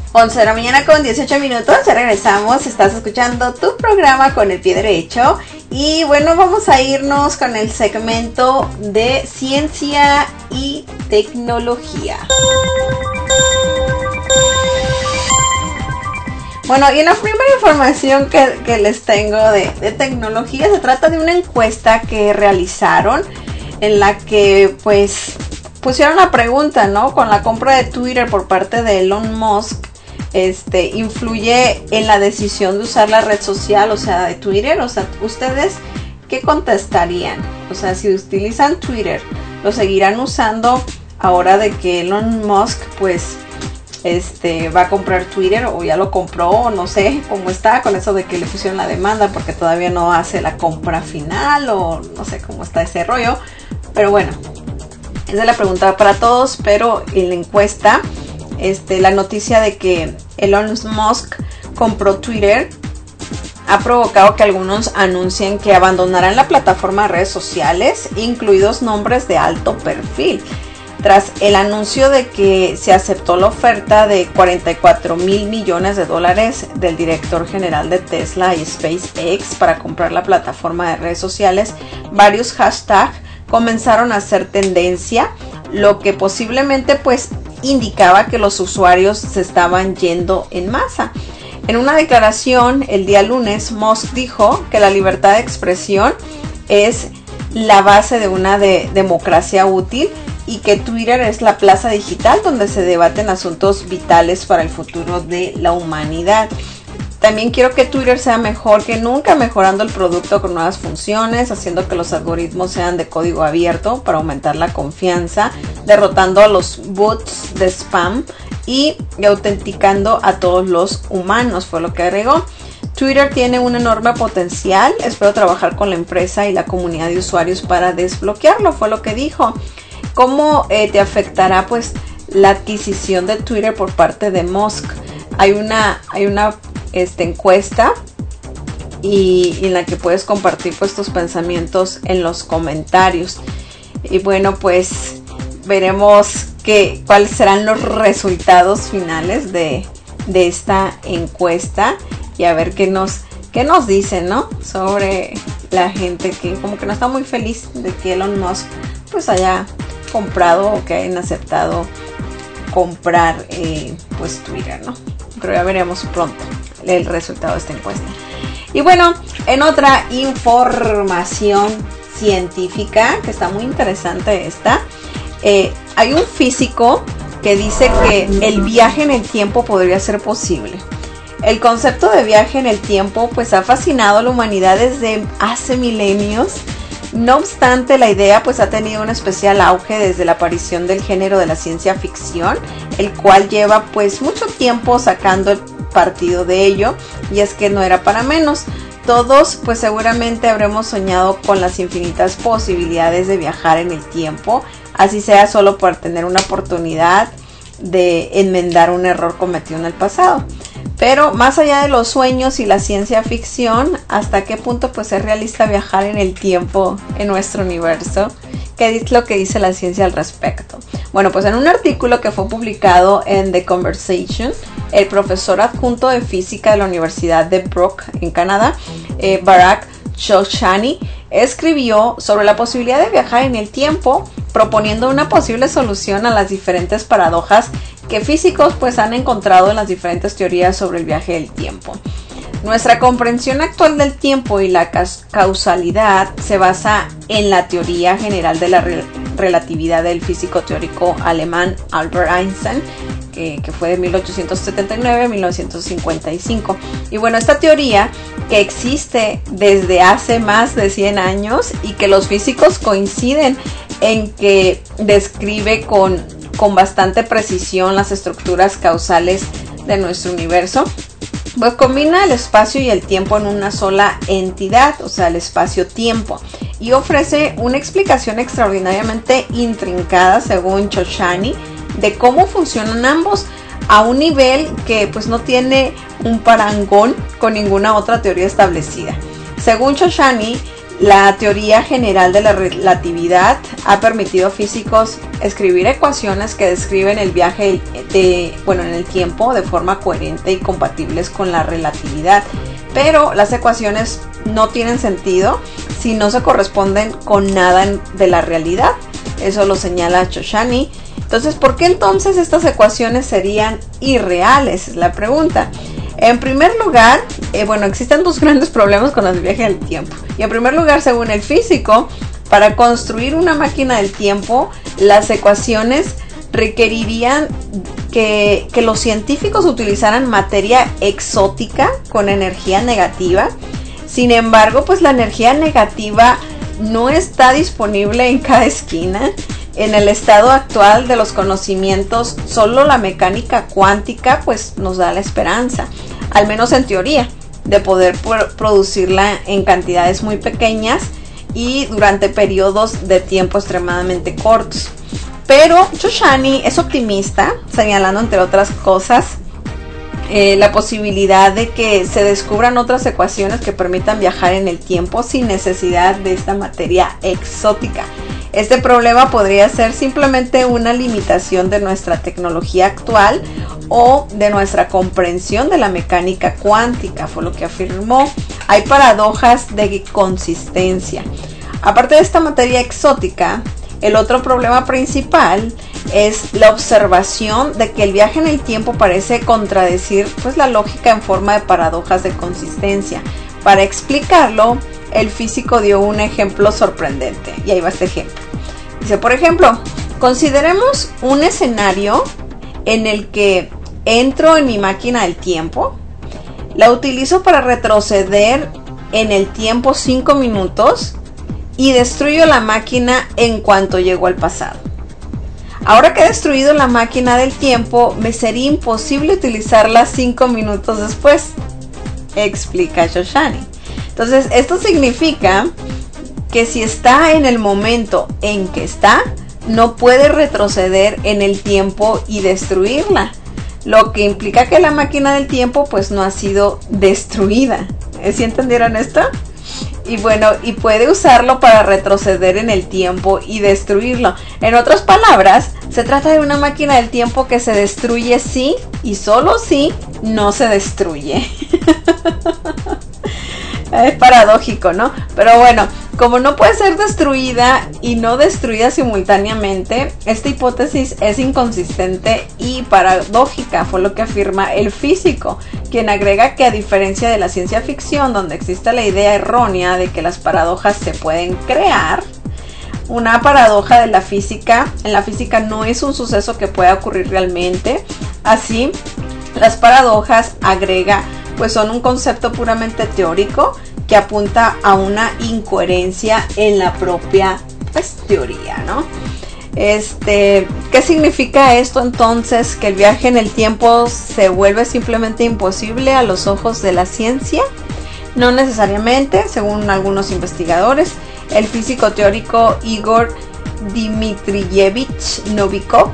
11 de la mañana con 18 minutos, ya regresamos, estás escuchando tu programa con el pie derecho y bueno, vamos a irnos con el segmento de ciencia y tecnología. Bueno, y la primera información que les tengo de tecnología se trata de una encuesta que realizaron en la que pues pusieron la pregunta, ¿no? Con la compra de Twitter por parte de Elon Musk, influye en la decisión de usar la red social, o sea, de Twitter. O sea, ¿ustedes qué contestarían? O sea, si utilizan Twitter, ¿lo seguirán usando ahora de que Elon Musk, pues, va a comprar Twitter o ya lo compró? O no sé cómo está con eso de que le pusieron la demanda porque todavía no hace la compra final o no sé cómo está ese rollo. Pero bueno, esa es la pregunta para todos, pero en la encuesta, la noticia de que Elon Musk compró Twitter ha provocado que algunos anuncien que abandonarán la plataforma de redes sociales, incluidos nombres de alto perfil. Tras el anuncio de que se aceptó la oferta de $44 mil millones del director general de Tesla y SpaceX para comprar la plataforma de redes sociales, varios hashtags comenzaron a hacer tendencia, lo que posiblemente pues indicaba que los usuarios se estaban yendo en masa. En una declaración el día lunes, Musk dijo que la libertad de expresión es la base de una democracia útil y que Twitter es la plaza digital donde se debaten asuntos vitales para el futuro de la humanidad. También quiero que Twitter sea mejor que nunca, mejorando el producto con nuevas funciones, haciendo que los algoritmos sean de código abierto para aumentar la confianza, derrotando a los bots de spam y autenticando a todos los humanos, fue lo que agregó. Twitter tiene un enorme potencial, espero trabajar con la empresa y la comunidad de usuarios para desbloquearlo, fue lo que dijo. ¿Cómo te afectará pues la adquisición de Twitter por parte de Musk? Hay una encuesta y en la que puedes compartir pues tus pensamientos en los comentarios. Y bueno, pues veremos cuáles serán los resultados finales de esta encuesta y a ver qué nos dicen, ¿no? Sobre la gente que como que no está muy feliz de que Elon Musk pues haya comprado o que hayan aceptado comprar pues Twitter, ¿no? Pero ya veremos pronto el resultado de esta encuesta. Y bueno, en otra información científica que está muy interesante esta, hay un físico que dice que el viaje en el tiempo podría ser posible. El concepto de viaje en el tiempo pues ha fascinado a la humanidad desde hace milenios. No obstante, la idea pues ha tenido un especial auge desde la aparición del género de la ciencia ficción, el cual lleva pues mucho tiempo sacando el partido de ello, y es que no era para menos. Todos pues seguramente habremos soñado con las infinitas posibilidades de viajar en el tiempo, así sea solo por tener una oportunidad de enmendar un error cometido en el pasado. Pero más allá de los sueños y la ciencia ficción, ¿hasta qué punto pues es realista viajar en el tiempo en nuestro universo? ¿Qué es lo que dice la ciencia al respecto? Bueno, pues en un artículo que fue publicado en The Conversation, el profesor adjunto de física de la Universidad de Brock en Canadá, Bharat Choksani, escribió sobre la posibilidad de viajar en el tiempo, proponiendo una posible solución a las diferentes paradojas que físicos pues han encontrado en las diferentes teorías sobre el viaje del tiempo. Nuestra comprensión actual del tiempo y la causalidad se basa en la teoría general de la relatividad del físico teórico alemán Albert Einstein, que fue de 1879 a 1955. Y bueno, esta teoría que existe desde hace más de 100 años y que los físicos coinciden en que describe con bastante precisión las estructuras causales de nuestro universo, pues combina el espacio y el tiempo en una sola entidad, o sea, el espacio-tiempo, y ofrece una explicación extraordinariamente intrincada, según Choksani, de cómo funcionan ambos a un nivel que pues no tiene un parangón con ninguna otra teoría establecida. Según Choksani, La teoría general de la relatividad ha permitido a físicos escribir ecuaciones que describen el viaje en el tiempo de forma coherente y compatibles con la relatividad. Pero las ecuaciones no tienen sentido si no se corresponden con nada de la realidad. Eso lo señala Shoshani. Entonces, ¿por qué entonces estas ecuaciones serían irreales? Es la pregunta. En primer lugar, existen dos grandes problemas con los viajes del tiempo. Y en primer lugar, según el físico, para construir una máquina del tiempo, las ecuaciones requerirían que los científicos utilizaran materia exótica con energía negativa. Sin embargo, pues la energía negativa no está disponible en cada esquina. En el estado actual de los conocimientos, solo la mecánica cuántica pues nos da la esperanza, al menos en teoría, de poder producirla en cantidades muy pequeñas y durante periodos de tiempo extremadamente cortos. Pero Shoshani es optimista, señalando entre otras cosas la posibilidad de que se descubran otras ecuaciones que permitan viajar en el tiempo sin necesidad de esta materia exótica. Este problema podría ser simplemente una limitación de nuestra tecnología actual o de nuestra comprensión de la mecánica cuántica, fue lo que afirmó. Hay paradojas de consistencia. Aparte de esta materia exótica, el otro problema principal es la observación de que el viaje en el tiempo parece contradecir pues la lógica en forma de paradojas de consistencia. Para explicarlo, el físico dio un ejemplo sorprendente, y ahí va este ejemplo. Dice, por ejemplo, consideremos un escenario en el que entro en mi máquina del tiempo, la utilizo para retroceder en el tiempo 5 minutos y destruyo la máquina en cuanto llego al pasado. Ahora que he destruido la máquina del tiempo, me sería imposible utilizarla 5 minutos después, explica Shoshani. Entonces, esto significa que si está en el momento en que está, no puede retroceder en el tiempo y destruirla, lo que implica que la máquina del tiempo pues no ha sido destruida. ¿Sí entendieron esto? Y bueno, y puede usarlo para retroceder en el tiempo y destruirlo. En otras palabras, se trata de una máquina del tiempo que se destruye sí y solo sí no se destruye. Es paradójico, ¿no? Pero bueno, como no puede ser destruida y no destruida simultáneamente, esta hipótesis es inconsistente y paradójica, fue lo que afirma el físico, quien agrega que a diferencia de la ciencia ficción, donde existe la idea errónea de que las paradojas se pueden crear, una paradoja de la física, en la física no es un suceso que pueda ocurrir realmente. Así, las paradojas, agrega, pues son un concepto puramente teórico que apunta a una incoherencia en la propia teoría, ¿no? ¿Qué significa esto entonces? Que el viaje en el tiempo se vuelve simplemente imposible a los ojos de la ciencia. No necesariamente, según algunos investigadores. El físico teórico Igor Dmitrievich Novikov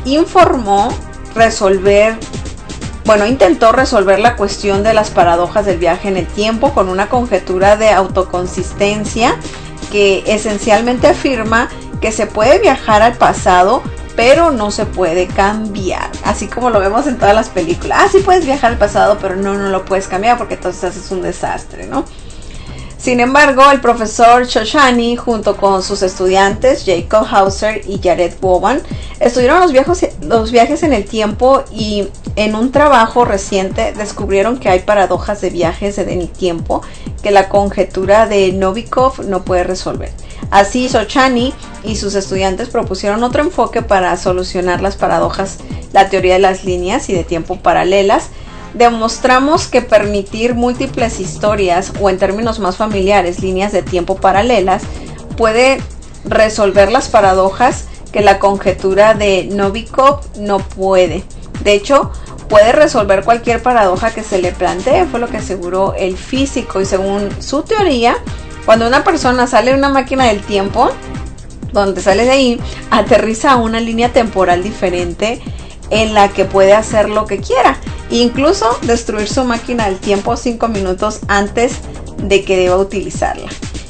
intentó resolver la cuestión de las paradojas del viaje en el tiempo con una conjetura de autoconsistencia que esencialmente afirma que se puede viajar al pasado, pero no se puede cambiar, así como lo vemos en todas las películas. Sí puedes viajar al pasado, pero no lo puedes cambiar porque entonces haces un desastre, ¿no? Sin embargo, el profesor Shoshani, junto con sus estudiantes Jacob Hauser y Jared Boban, estudiaron los viajes en el tiempo y en un trabajo reciente descubrieron que hay paradojas de viajes en el tiempo que la conjetura de Novikov no puede resolver. Así, Shoshani y sus estudiantes propusieron otro enfoque para solucionar las paradojas, la teoría de las líneas y de tiempo paralelas. Demostramos que permitir múltiples historias, o en términos más familiares, líneas de tiempo paralelas, puede resolver las paradojas que la conjetura de Novikov no puede. De hecho, puede resolver cualquier paradoja que se le plantee, fue lo que aseguró el físico. Y según su teoría, cuando una persona sale de una máquina del tiempo, donde sale de ahí, aterriza a una línea temporal diferente en la que puede hacer lo que quiera, incluso destruir su máquina del tiempo 5 minutos antes de que deba utilizarla.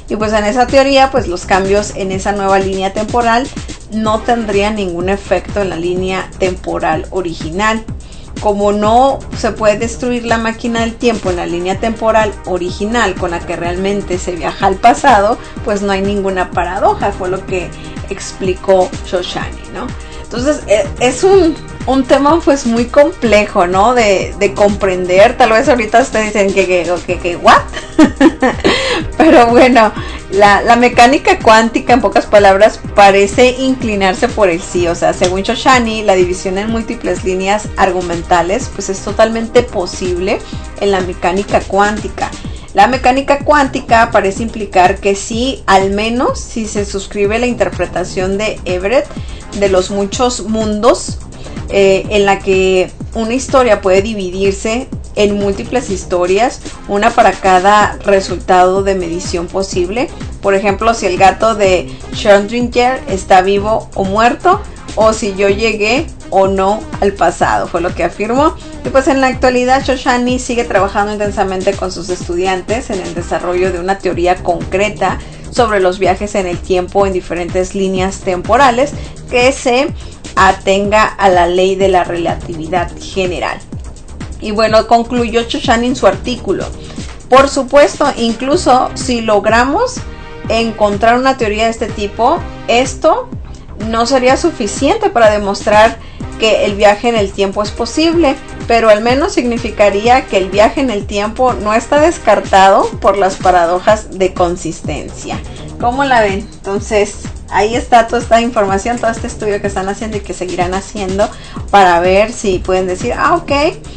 Y pues en esa teoría, pues los cambios en esa nueva línea temporal no tendrían ningún efecto en la línea temporal original. Como no se puede destruir la máquina del tiempo en la línea temporal original con la que realmente se viaja al pasado, pues no hay ninguna paradoja, fue lo que explicó Shoshani, ¿no? Entonces es un tema pues muy complejo, ¿no? De comprender. Tal vez ahorita ustedes dicen que ¿what? Pero bueno, la mecánica cuántica, en pocas palabras, parece inclinarse por el sí. O sea, según Shoshani, la división en múltiples líneas argumentales pues es totalmente posible en la mecánica cuántica. La mecánica cuántica parece implicar que sí, al menos si se suscribe la interpretación de Everett de los muchos mundos, en la que una historia puede dividirse en múltiples historias, una para cada resultado de medición posible. Por ejemplo, si el gato de Schrödinger está vivo o muerto, o si yo llegué o no al pasado, fue lo que afirmó. Y pues en la actualidad Shoshani sigue trabajando intensamente con sus estudiantes en el desarrollo de una teoría concreta sobre los viajes en el tiempo en diferentes líneas temporales que se atenga a la ley de la relatividad general. Y bueno, concluyó Shoshani en su artículo: por supuesto, incluso si logramos encontrar una teoría de este tipo, esto no sería suficiente para demostrar que el viaje en el tiempo es posible, pero al menos significaría que el viaje en el tiempo no está descartado por las paradojas de consistencia. ¿Cómo la ven? Entonces, ahí está toda esta información, todo este estudio que están haciendo y que seguirán haciendo para ver si pueden decir, ok,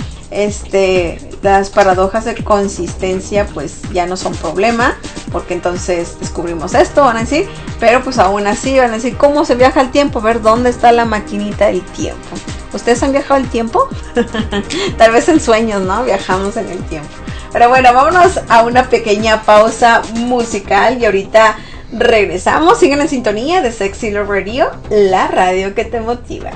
las paradojas de consistencia pues ya no son problema, porque entonces descubrimos esto, van a decir, pero pues aún así van a decir, ¿cómo se viaja el tiempo? A ver, ¿dónde está la maquinita del tiempo? ¿Ustedes han viajado el tiempo? Tal vez en sueños, ¿no? Viajamos en el tiempo. Pero bueno, vámonos a una pequeña pausa musical y ahorita regresamos. Sigan en sintonía de Sexy Love Radio, la radio que te motiva.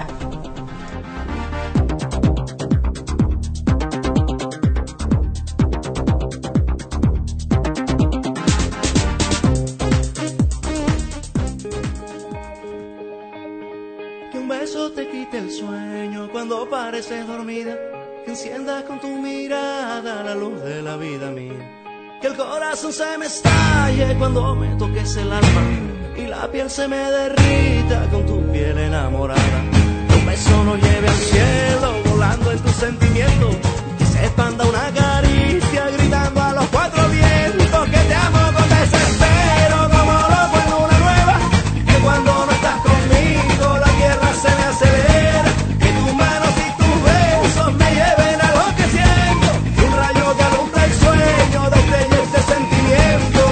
Te quite el sueño cuando pareces dormida, que enciendas con tu mirada la luz de la vida mía, que el corazón se me estalle cuando me toques el alma y la piel se me derrita con tu piel enamorada, que un beso nos lleve al cielo volando en tus sentimientos, que se expanda una caricia gritando a los cuatro vientos, que te amo con desespero como loco en una nueva, que cuando no estás conmigo la tierra se me acelera, que tus manos y tus besos me lleven a lo que siento, un rayo que alumbra el sueño de este sentimiento.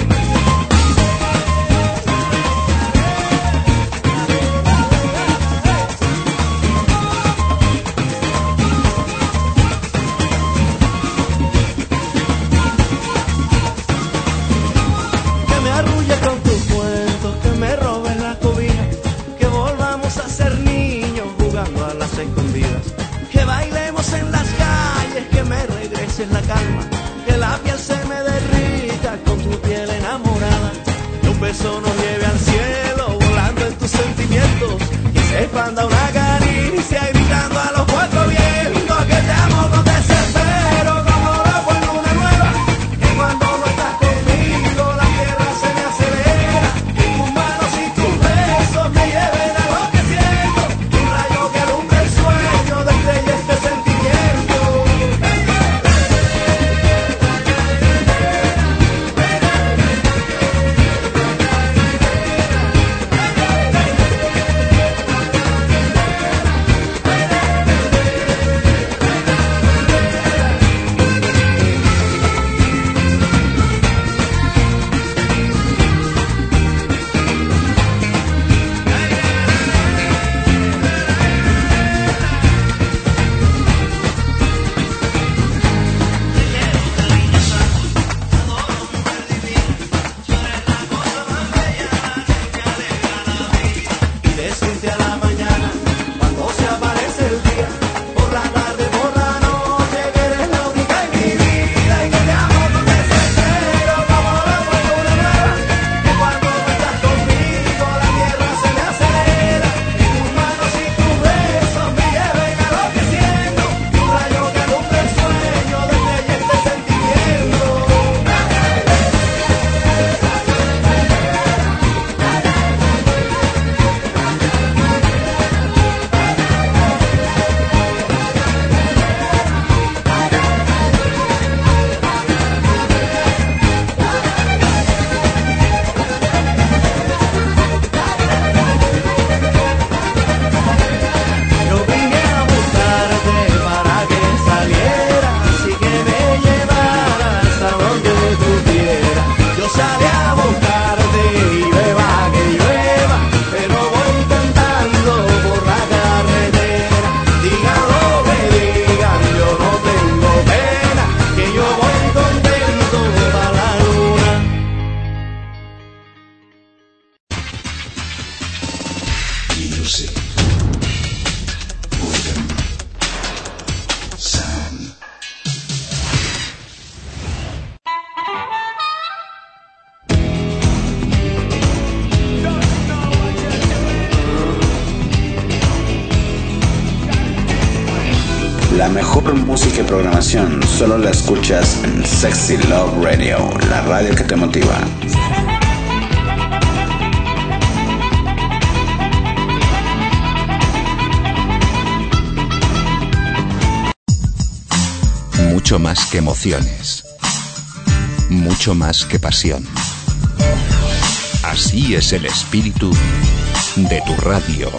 Que me arrulles con tus cuentos, que me robes la cobija, que volvamos a ser niños jugando a las escondidas, que bailemos en las calles, que me regreses la calma, que la piel se me derrita con tu piel enamorada, que un beso nos lleve al cielo volando en tus sentimientos, que se expanda una caricia gritando a los cuatro vientos, que te amo con desespero como loco en luna nueva, que cuando no estás conmigo la tierra se me acelera, que tus manos y tus besos me lleven a lo que siento, un rayo que alumbra el sueño de este sentimiento. Music. Rhythm. Sound. La mejor música y programación solo la escuchas en Sexy Love Radio, la radio que te motiva. Mucho más que emociones. Mucho más que pasión. Así es el espíritu de tu radio.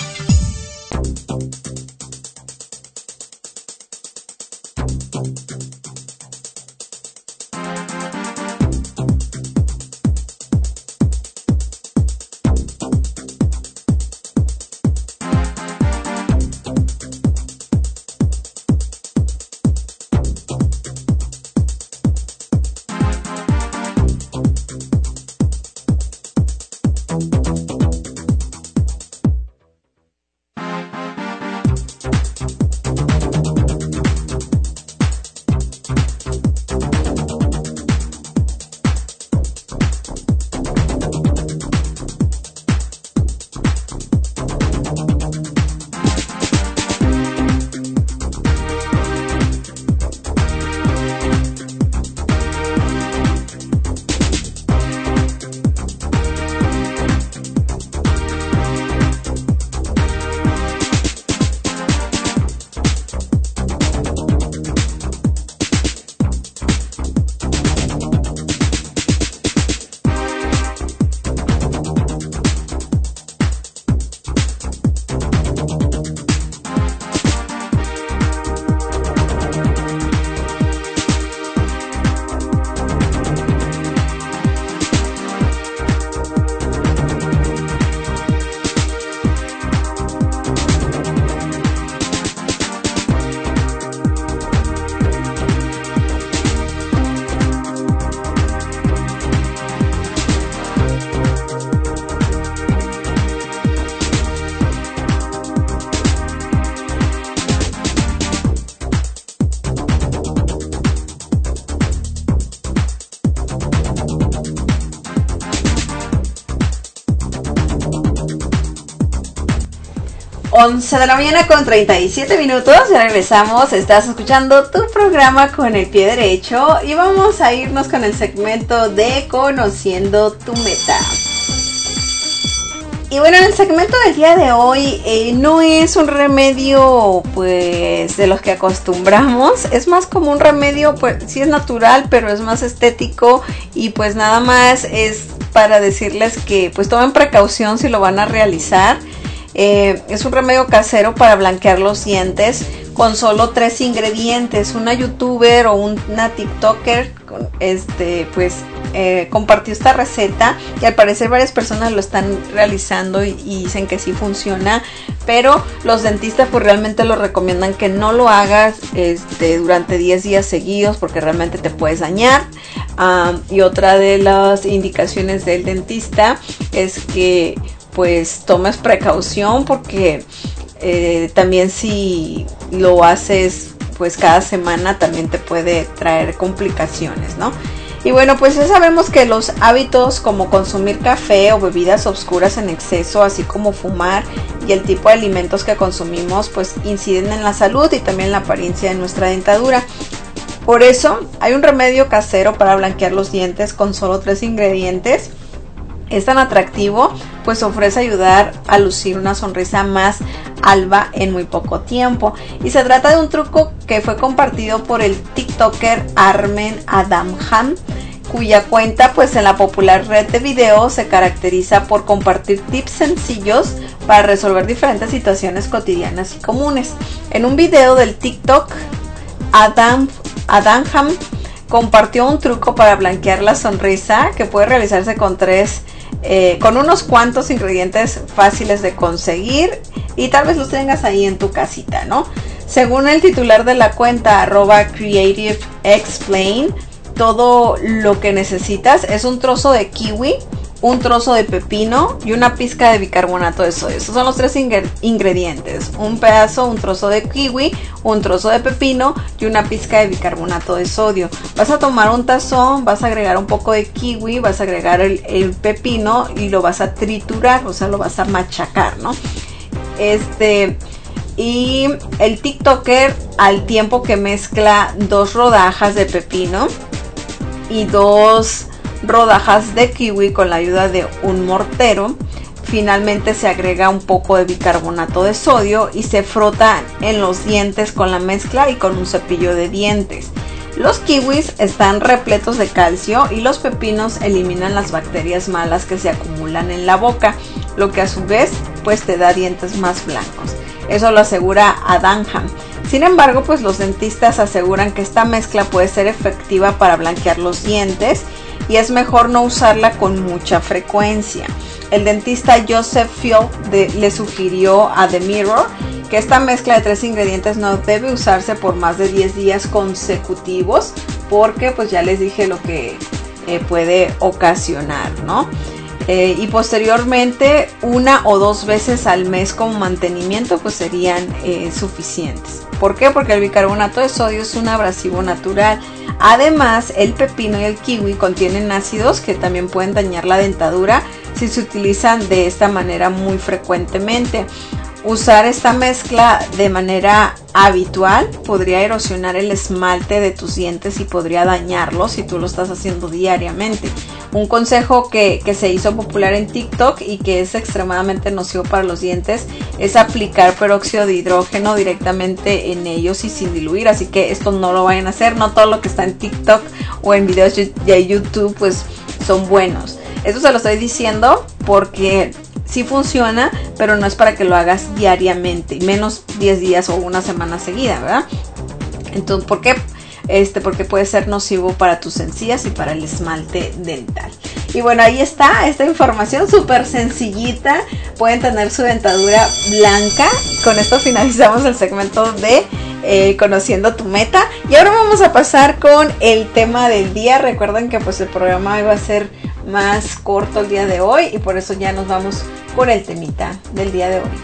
De la mañana con 37 minutos, ya regresamos. Estás escuchando tu programa con el pie derecho y vamos a irnos con el segmento de Conociendo tu Meta. Y bueno, en el segmento del día de hoy no es un remedio pues de los que acostumbramos, es más como un remedio, pues sí es natural, pero es más estético y pues nada más es para decirles que pues tomen precaución si lo van a realizar. Es un remedio casero para blanquear los dientes con solo 3 ingredientes. Una youtuber o una tiktoker compartió esta receta y al parecer varias personas lo están realizando y dicen que sí funciona, pero los dentistas pues realmente lo recomiendan que no lo hagas durante 10 días seguidos porque realmente te puedes dañar. Y otra de las indicaciones del dentista es que pues tomes precaución porque también si lo haces pues cada semana también te puede traer complicaciones, ¿no? Y bueno, pues ya sabemos que los hábitos como consumir café o bebidas oscuras en exceso, así como fumar y el tipo de alimentos que consumimos pues inciden en la salud y también en la apariencia de nuestra dentadura. Por eso hay un remedio casero para blanquear los dientes con solo 3 ingredientes. Es tan atractivo, pues ofrece ayudar a lucir una sonrisa más alba en muy poco tiempo. Y se trata de un truco que fue compartido por el tiktoker Armen Adamjan, cuya cuenta pues en la popular red de videos se caracteriza por compartir tips sencillos para resolver diferentes situaciones cotidianas y comunes. En un video del TikTok, Adamjan compartió un truco para blanquear la sonrisa que puede realizarse con unos cuantos ingredientes fáciles de conseguir y tal vez los tengas ahí en tu casita, ¿no? Según el titular de la cuenta @CreativeExplain, todo lo que necesitas es un trozo de kiwi, un trozo de pepino y una pizca de bicarbonato de sodio. Estos son los 3 ingredientes: un pedazo, un trozo de kiwi, un trozo de pepino y una pizca de bicarbonato de sodio. Vas a tomar un tazón, vas a agregar un poco de kiwi, vas a agregar el pepino y lo vas a triturar, o sea, lo vas a machacar, ¿no? Y el TikToker, al tiempo que mezcla 2 rodajas de pepino y 2 rodajas de kiwi con la ayuda de un mortero, finalmente se agrega un poco de bicarbonato de sodio y se frota en los dientes con la mezcla y con un cepillo de dientes. Los kiwis están repletos de calcio y los pepinos eliminan las bacterias malas que se acumulan en la boca, lo que a su vez pues te da dientes más blancos. Eso lo asegura Adamham. Sin embargo, pues los dentistas aseguran que esta mezcla puede ser efectiva para blanquear los dientes y es mejor no usarla con mucha frecuencia. El dentista Joseph Field le sugirió a The Mirror que esta mezcla de 3 ingredientes no debe usarse por más de 10 días consecutivos, porque pues ya les dije lo que puede ocasionar, ¿no? Y posteriormente 1 o 2 veces al mes como mantenimiento pues serían suficientes. ¿Por qué? Porque el bicarbonato de sodio es un abrasivo natural. Además, el pepino y el kiwi contienen ácidos que también pueden dañar la dentadura si se utilizan de esta manera muy frecuentemente. Usar esta mezcla de manera habitual podría erosionar el esmalte de tus dientes y podría dañarlos si tú lo estás haciendo diariamente. Un consejo que se hizo popular en TikTok y que es extremadamente nocivo para los dientes es aplicar peróxido de hidrógeno directamente en ellos y sin diluir. Así que esto no lo vayan a hacer. No todo lo que está en TikTok o en videos de YouTube pues son buenos. Esto se lo estoy diciendo porque sí funciona, pero no es para que lo hagas diariamente, menos 10 días o una semana seguida, ¿verdad? Entonces, ¿por qué? Porque puede ser nocivo para tus encías y para el esmalte dental. Y bueno, ahí está esta información súper sencillita. Pueden tener su dentadura blanca. Con esto finalizamos el segmento de Conociendo tu Meta. Y ahora vamos a pasar con el tema del día. Recuerden que pues el programa iba a ser más corto el día de hoy y por eso ya nos vamos con el temita del día de hoy.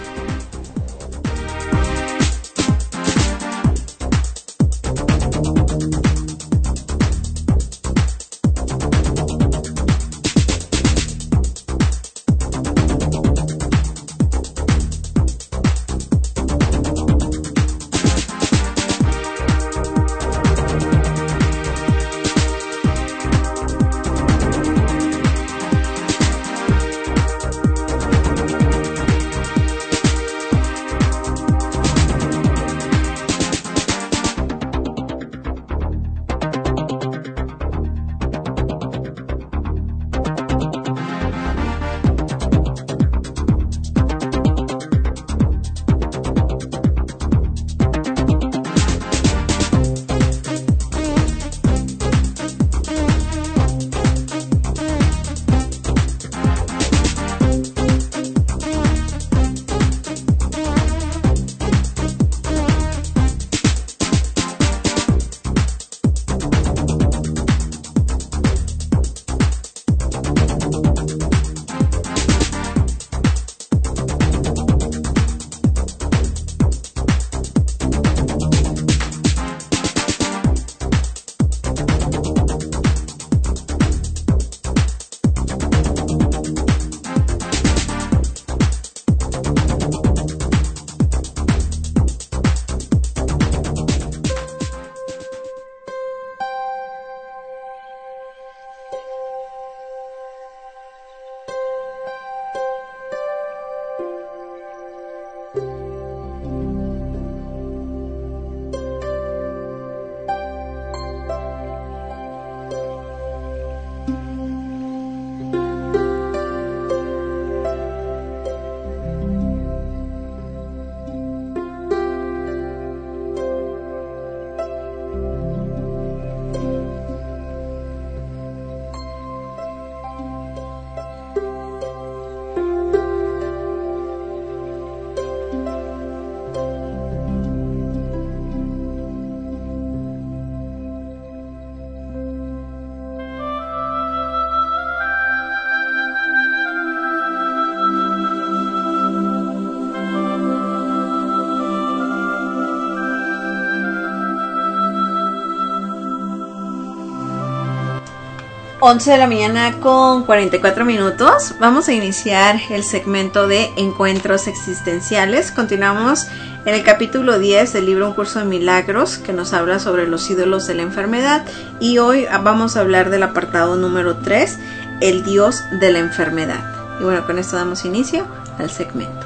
11 de la mañana con 44 minutos. Vamos a iniciar el segmento de encuentros existenciales. Continuamos en el capítulo 10 del libro Un Curso de Milagros, que nos habla sobre los ídolos de la enfermedad. Y hoy vamos a hablar del apartado número 3, el Dios de la enfermedad. Y bueno, con esto damos inicio al segmento.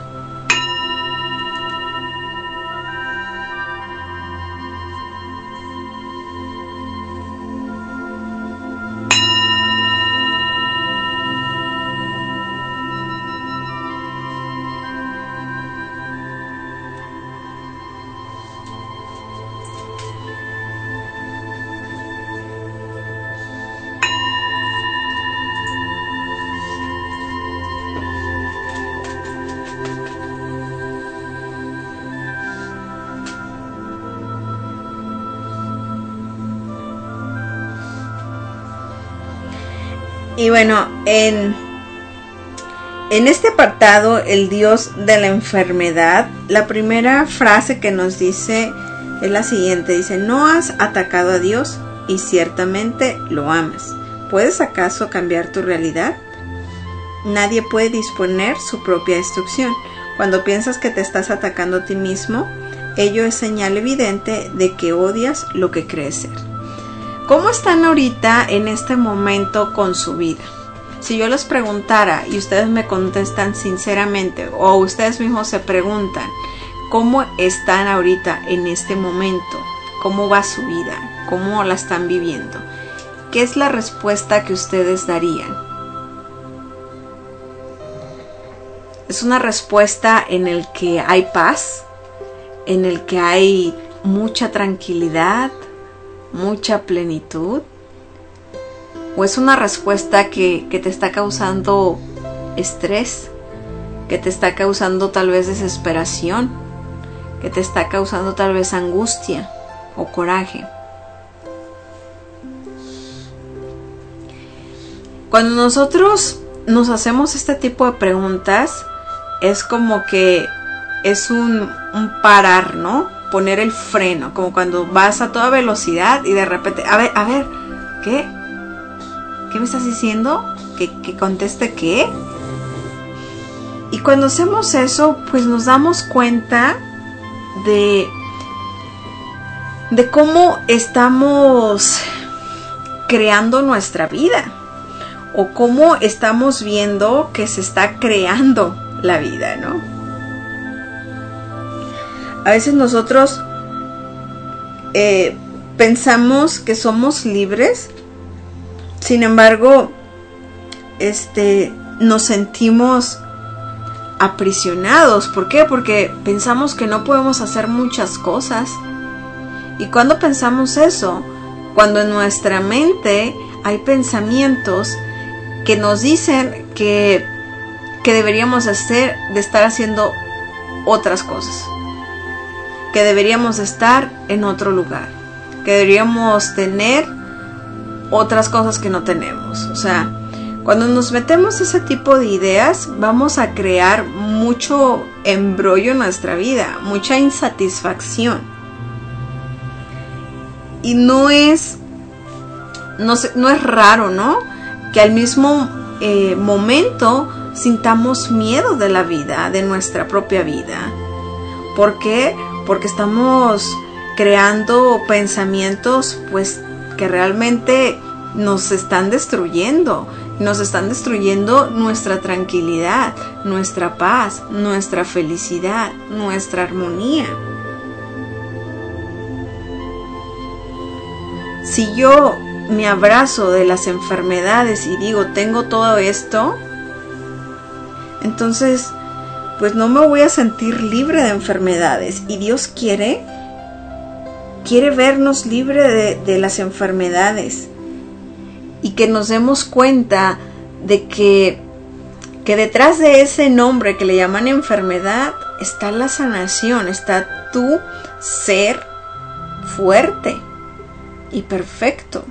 Y bueno, en este apartado, el Dios de la enfermedad, la primera frase que nos dice es la siguiente. Dice, no has atacado a Dios y ciertamente lo amas. ¿Puedes acaso cambiar tu realidad? Nadie puede disponer su propia destrucción. Cuando piensas que te estás atacando a ti mismo, ello es señal evidente de que odias lo que crees ser. ¿Cómo están ahorita en este momento con su vida? Si yo les preguntara y ustedes me contestan sinceramente, o ustedes mismos se preguntan, ¿cómo están ahorita en este momento? ¿Cómo va su vida? ¿Cómo la están viviendo? ¿Qué es la respuesta que ustedes darían? Es una respuesta en el que hay paz, en el que hay mucha tranquilidad, mucha plenitud, o es una respuesta que te está causando estrés, que te está causando tal vez desesperación, que te está causando tal vez angustia o coraje. Cuando nosotros nos hacemos este tipo de preguntas, es como que es un parar, ¿no? Poner el freno, como cuando vas a toda velocidad y de repente, a ver, ¿qué me estás diciendo? ¿Que conteste qué? Y cuando hacemos eso, pues nos damos cuenta de cómo estamos creando nuestra vida, o cómo estamos viendo que se está creando la vida, ¿no? A veces nosotros pensamos que somos libres, sin embargo, nos sentimos aprisionados. ¿Por qué? Porque pensamos que no podemos hacer muchas cosas. ¿Y cuándo pensamos eso? Cuando en nuestra mente hay pensamientos que nos dicen que deberíamos de estar haciendo otras cosas, que deberíamos estar en otro lugar, que deberíamos tener otras cosas que no tenemos. O sea, cuando nos metemos ese tipo de ideas, vamos a crear mucho embrollo en nuestra vida, mucha insatisfacción. Y no es raro, ¿no? Que al mismo momento sintamos miedo de la vida, de nuestra propia vida. ¿Por qué? Porque estamos creando pensamientos pues que realmente nos están destruyendo nuestra tranquilidad, nuestra paz, nuestra felicidad, nuestra armonía. Si yo me abrazo de las enfermedades y digo, tengo todo esto, entonces pues no me voy a sentir libre de enfermedades. Y Dios quiere vernos libre de las enfermedades, y que nos demos cuenta de que detrás de ese nombre que le llaman enfermedad está la sanación, está tu ser fuerte y perfecto.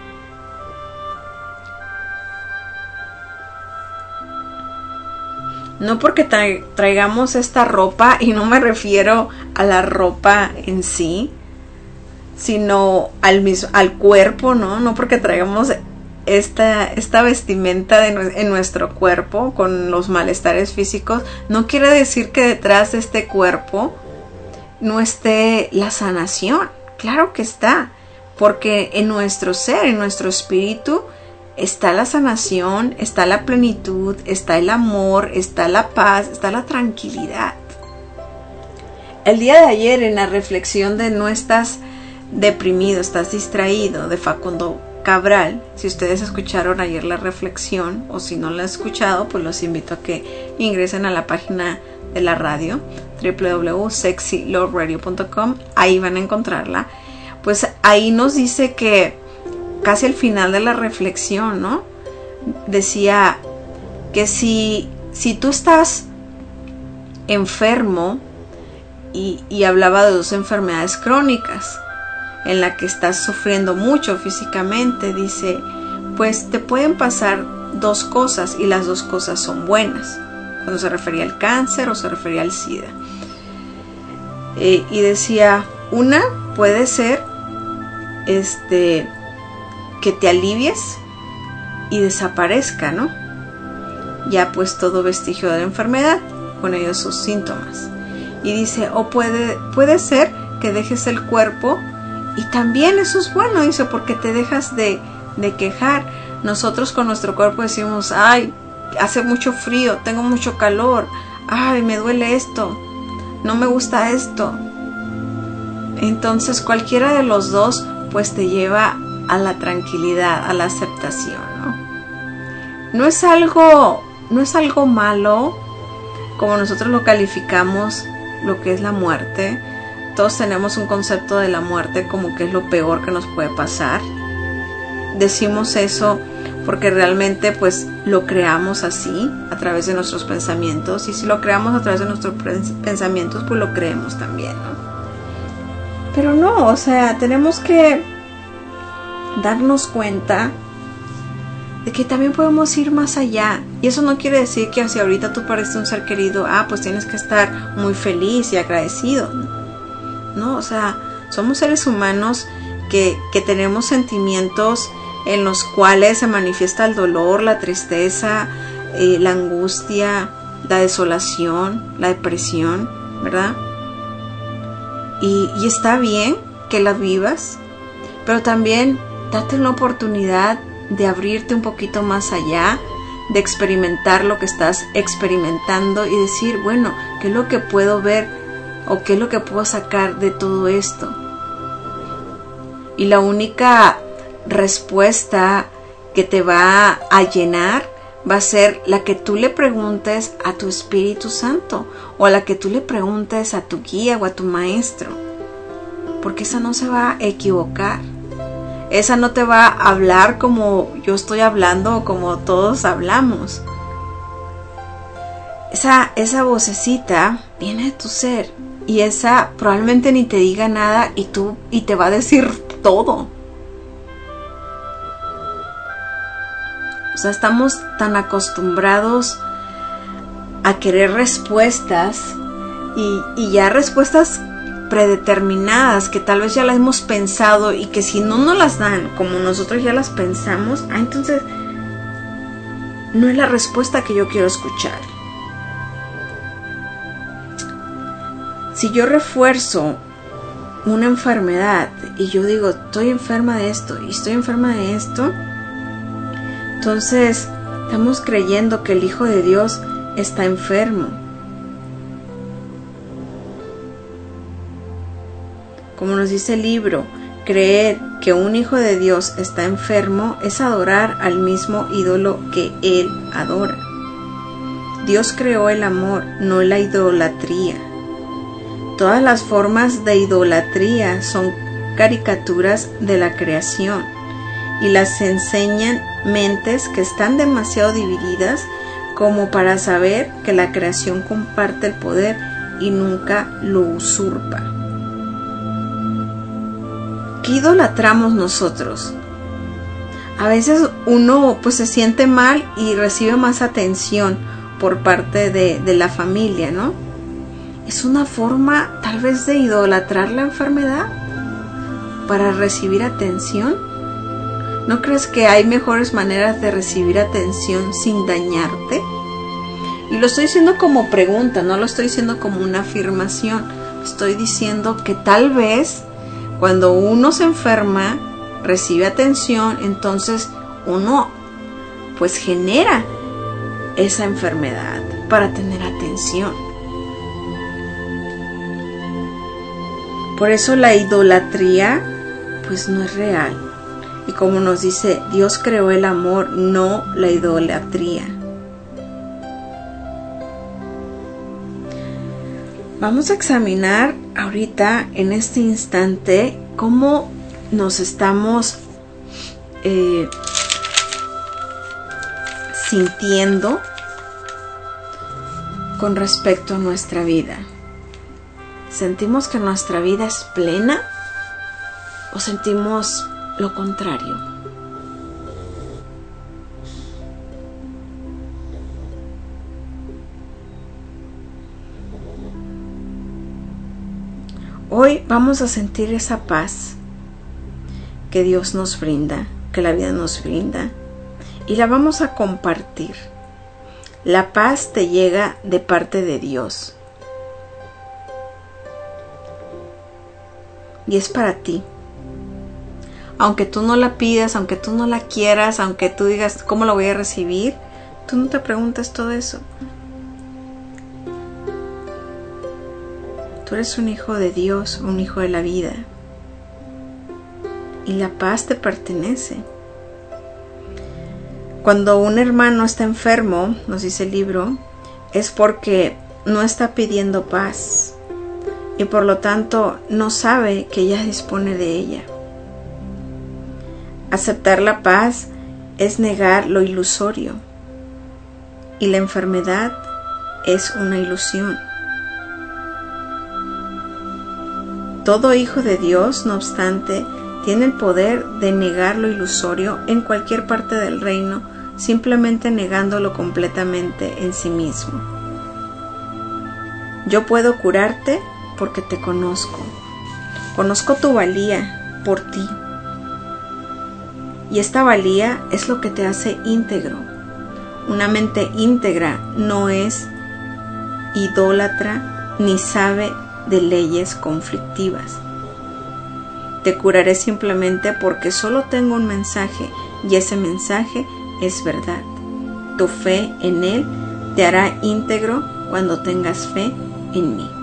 No porque traigamos esta ropa, y no me refiero a la ropa en sí, sino al cuerpo, ¿no? No porque traigamos esta vestimenta en nuestro cuerpo con los malestares físicos, no quiere decir que detrás de este cuerpo no esté la sanación. Claro que está, porque en nuestro ser, en nuestro espíritu, está la sanación, está la plenitud, está el amor, está la paz, está la tranquilidad. El día de ayer, en la reflexión de no estás deprimido, estás distraído, de Facundo Cabral, si ustedes escucharon ayer la reflexión, o si no la han escuchado, pues los invito a que ingresen a la página de la radio, www.sexyloveradio.com, ahí van a encontrarla. Pues ahí nos dice que casi al final de la reflexión, ¿no? Decía que si tú estás enfermo, y hablaba de 2 enfermedades crónicas en la que estás sufriendo mucho físicamente, dice, pues te pueden pasar 2 cosas y las 2 cosas son buenas, cuando se refería al cáncer o se refería al SIDA. Y decía, una puede ser que te alivies y desaparezca, ¿no? Ya pues todo vestigio de la enfermedad, con ellos sus síntomas. Y dice, o puede ser que dejes el cuerpo, y también eso es bueno, dice, porque te dejas de quejar. Nosotros con nuestro cuerpo decimos, ay, hace mucho frío, tengo mucho calor, ay, me duele esto, no me gusta esto. Entonces cualquiera de los dos pues te lleva a la tranquilidad, a la aceptación, ¿no? No es algo malo como nosotros lo calificamos, lo que es la muerte. Todos tenemos un concepto de la muerte como que es lo peor que nos puede pasar. Decimos eso porque realmente pues lo creamos así a través de nuestros pensamientos, y si lo creamos a través de nuestros pensamientos pues lo creemos también, ¿no? Pero no, o sea, tenemos que darnos cuenta de que también podemos ir más allá. Y eso no quiere decir que si ahorita tú pareces un ser querido, pues tienes que estar muy feliz y agradecido. No, o sea, somos seres humanos que tenemos sentimientos en los cuales se manifiesta el dolor, la tristeza, la angustia, la desolación, la depresión, ¿verdad? Y está bien que la vivas, pero también date una oportunidad de abrirte un poquito más allá, de experimentar lo que estás experimentando y decir, bueno, ¿qué es lo que puedo ver o qué es lo que puedo sacar de todo esto? Y la única respuesta que te va a llenar va a ser la que tú le preguntes a tu Espíritu Santo, o a la que tú le preguntes a tu guía o a tu maestro, porque esa no se va a equivocar. Esa no te va a hablar como yo estoy hablando o como todos hablamos. Esa vocecita viene de tu ser, y esa probablemente ni te diga nada y te va a decir todo. O sea, estamos tan acostumbrados a querer respuestas y ya respuestas predeterminadas que tal vez ya las hemos pensado, y que si no nos las dan como nosotros ya las pensamos, entonces no es la respuesta que yo quiero escuchar. Si yo refuerzo una enfermedad y yo digo, estoy enferma de esto y estoy enferma de esto, entonces estamos creyendo que el Hijo de Dios está enfermo. Como nos dice el libro, creer que un hijo de Dios está enfermo es adorar al mismo ídolo que él adora. Dios creó el amor, no la idolatría. Todas las formas de idolatría son caricaturas de la creación, y las enseñan mentes que están demasiado divididas como para saber que la creación comparte el poder y nunca lo usurpa. ¿Qué idolatramos nosotros? A veces uno pues se siente mal y recibe más atención por parte de la familia, ¿no? Es una forma tal vez de idolatrar la enfermedad para recibir atención. ¿No crees que hay mejores maneras de recibir atención sin dañarte? Y lo estoy diciendo como pregunta, no lo estoy diciendo como una afirmación. Estoy diciendo que tal vez cuando uno se enferma, recibe atención, entonces uno pues genera esa enfermedad para tener atención. Por eso la idolatría pues no es real. Y como nos dice, Dios creó el amor, no la idolatría. Vamos a examinar ahorita, en este instante, cómo nos estamos sintiendo con respecto a nuestra vida. ¿Sentimos que nuestra vida es plena o sentimos lo contrario? Hoy vamos a sentir esa paz que Dios nos brinda, que la vida nos brinda, y la vamos a compartir. La paz te llega de parte de Dios y es para ti. Aunque tú no la pidas, aunque tú no la quieras, aunque tú digas ¿cómo la voy a recibir?, tú no te preguntas todo eso. Tú eres un hijo de Dios, un hijo de la vida, y la paz te pertenece. Cuando un hermano está enfermo, nos dice el libro, es porque no está pidiendo paz y por lo tanto no sabe que ya dispone de ella. Aceptar la paz es negar lo ilusorio y la enfermedad es una ilusión. Todo hijo de Dios, no obstante, tiene el poder de negar lo ilusorio en cualquier parte del reino, simplemente negándolo completamente en sí mismo. Yo puedo curarte porque te conozco. Conozco tu valía por ti. Y esta valía es lo que te hace íntegro. Una mente íntegra no es idólatra ni sabe de leyes conflictivas. Te curaré simplemente porque solo tengo un mensaje y ese mensaje es verdad. Tu fe en Él te hará íntegro cuando tengas fe en mí.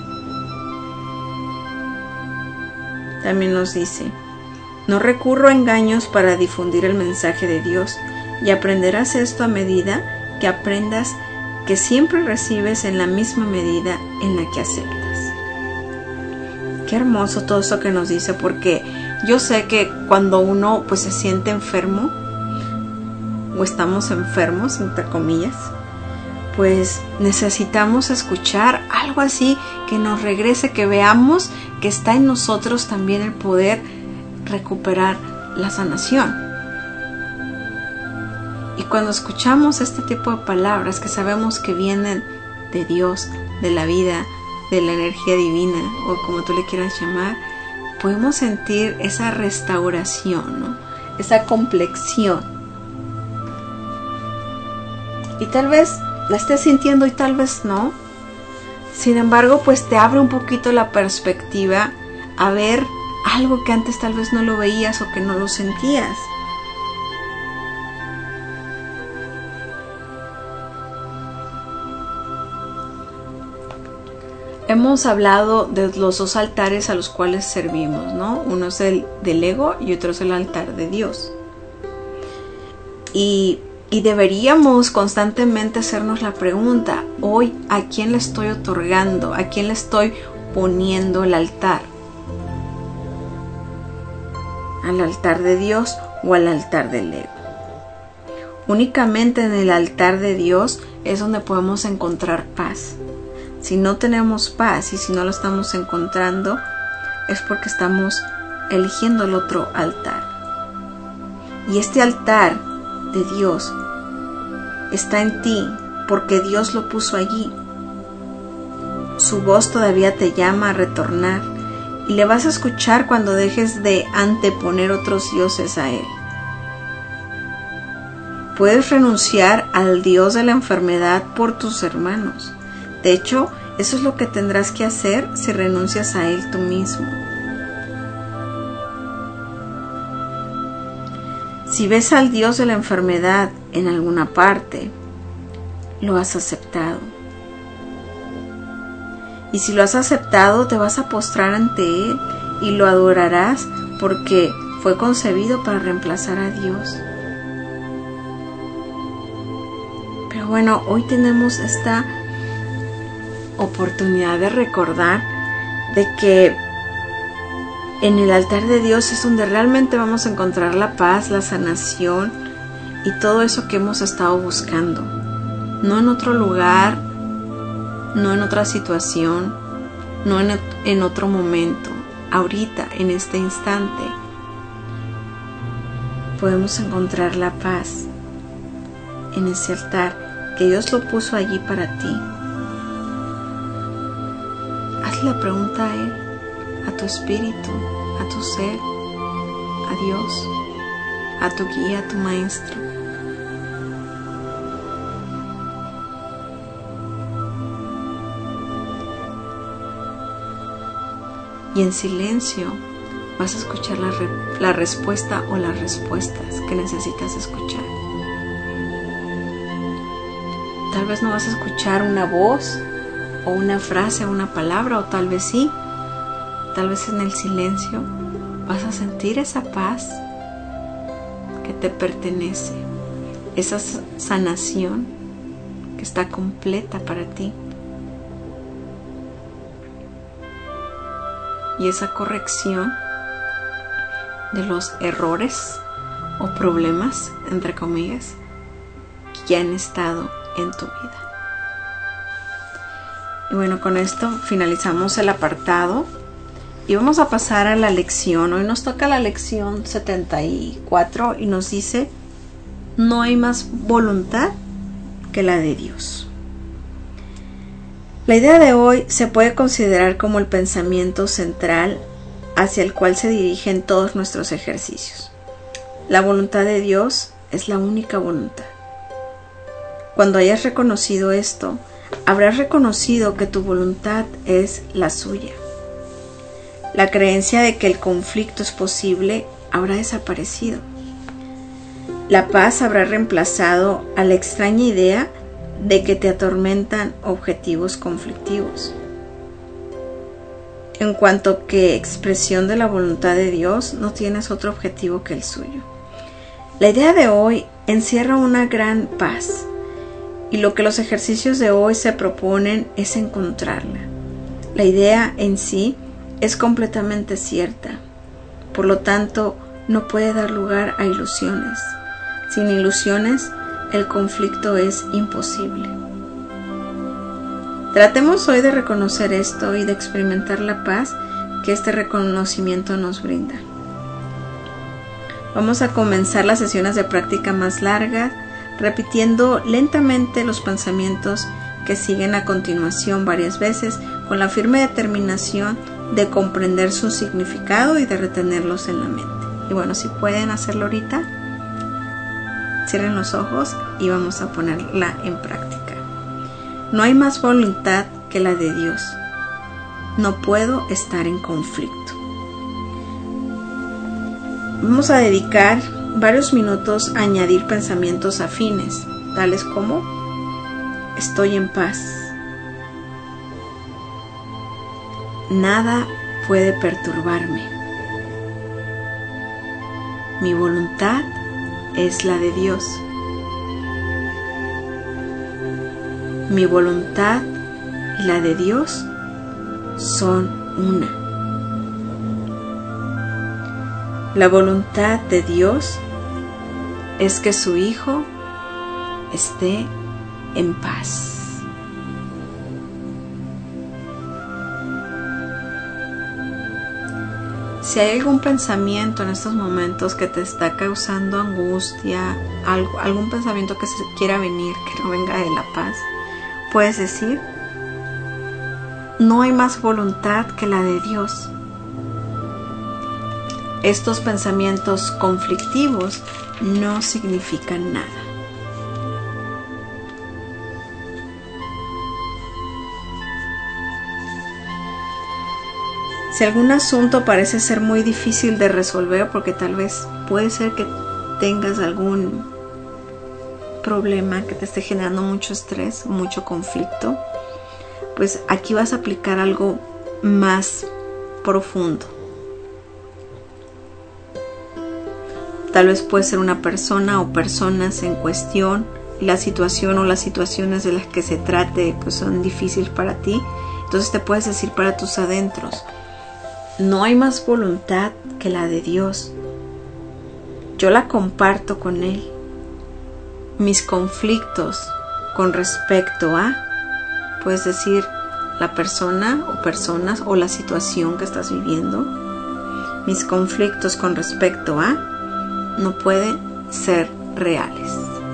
También nos dice, no recurro a engaños para difundir el mensaje de Dios y aprenderás esto a medida que aprendas que siempre recibes en la misma medida en la que aceptas. Qué hermoso todo eso que nos dice, porque yo sé que cuando uno pues se siente enfermo o estamos enfermos, entre comillas, pues necesitamos escuchar algo así que nos regrese, que veamos que está en nosotros también el poder recuperar la sanación. Y cuando escuchamos este tipo de palabras que sabemos que vienen de Dios, de la vida, de la energía divina o como tú le quieras llamar, podemos sentir esa restauración, ¿no? Esa complexión. Y tal vez la estés sintiendo y tal vez no. Sin embargo, pues te abre un poquito la perspectiva a ver algo que antes tal vez no lo veías o que no lo sentías. Hemos hablado de los dos altares a los cuales servimos, ¿no? Uno es el del ego y otro es el altar de Dios. Y deberíamos constantemente hacernos la pregunta, hoy, ¿a quién le estoy otorgando? ¿A quién le estoy poniendo el altar? ¿Al altar de Dios o al altar del ego? Únicamente en el altar de Dios es donde podemos encontrar paz. Si no tenemos paz y si no lo estamos encontrando, es porque estamos eligiendo el otro altar. Y este altar de Dios está en ti porque Dios lo puso allí. Su voz todavía te llama a retornar y le vas a escuchar cuando dejes de anteponer otros dioses a Él. Puedes renunciar al Dios de la enfermedad por tus hermanos. De hecho, eso es lo que tendrás que hacer si renuncias a Él tú mismo. Si ves al Dios de la enfermedad en alguna parte, lo has aceptado. Y si lo has aceptado, te vas a postrar ante Él y lo adorarás porque fue concebido para reemplazar a Dios. Pero bueno, hoy tenemos esta oportunidad de recordar de que en el altar de Dios es donde realmente vamos a encontrar la paz, la sanación y todo eso que hemos estado buscando. No en otro lugar, no en otra situación, no en otro momento. Ahorita, en este instante, podemos encontrar la paz en ese altar que Dios lo puso allí para ti. Hazle la pregunta a Él, a tu espíritu, a tu ser, a Dios, a tu guía, a tu maestro. Y en silencio vas a escuchar la respuesta o las respuestas que necesitas escuchar. Tal vez no vas a escuchar una voz o una frase o una palabra, o tal vez sí. Tal vez en el silencio vas a sentir esa paz que te pertenece, esa sanación que está completa para ti. Y esa corrección de los errores o problemas, entre comillas, que han estado en tu vida. Y bueno, con esto finalizamos el apartado y vamos a pasar a la lección. Hoy nos toca la lección 74 y nos dice: no hay más voluntad que la de Dios. La idea de hoy se puede considerar como el pensamiento central hacia el cual se dirigen todos nuestros ejercicios. La voluntad de Dios es la única voluntad. Cuando hayas reconocido esto, habrás reconocido que tu voluntad es la suya. La creencia de que el conflicto es posible habrá desaparecido. La paz habrá reemplazado a la extraña idea de que te atormentan objetivos conflictivos. En cuanto que expresión de la voluntad de Dios, no tienes otro objetivo que el suyo. La idea de hoy encierra una gran paz, y lo que los ejercicios de hoy se proponen es encontrarla. La idea en sí es completamente cierta, por lo tanto no puede dar lugar a ilusiones. Sin ilusiones, el conflicto es imposible. Tratemos hoy de reconocer esto y de experimentar la paz que este reconocimiento nos brinda. Vamos a comenzar las sesiones de práctica más largas, repitiendo lentamente los pensamientos que siguen a continuación varias veces, con la firme determinación de comprender su significado y de retenerlos en la mente. Y bueno, si pueden hacerlo ahorita, cierren los ojos y vamos a ponerla en práctica. No hay más voluntad que la de Dios. No puedo estar en conflicto. Vamos a dedicar varios minutos a añadir pensamientos afines, tales como: estoy en paz. Nada puede perturbarme. Mi voluntad es la de Dios. Mi voluntad y la de Dios son una. La voluntad de Dios es que su Hijo esté en paz. Si hay algún pensamiento en estos momentos que te está causando angustia, algún pensamiento que se quiera venir, que no venga de la paz, puedes decir: no hay más voluntad que la de Dios. Estos pensamientos conflictivos no significan nada. Si algún asunto parece ser muy difícil de resolver, porque tal vez puede ser que tengas algún problema que te esté generando mucho estrés, mucho conflicto, pues aquí vas a aplicar algo más profundo. Tal vez puede ser una persona o personas en cuestión, la situación o las situaciones de las que se trate pues son difíciles para ti. Entonces te puedes decir para tus adentros: no hay más voluntad que la de Dios. Yo la comparto con Él. Mis conflictos con respecto a, puedes decir, la persona o personas o la situación que estás viviendo. Mis conflictos con respecto a no pueden ser reales.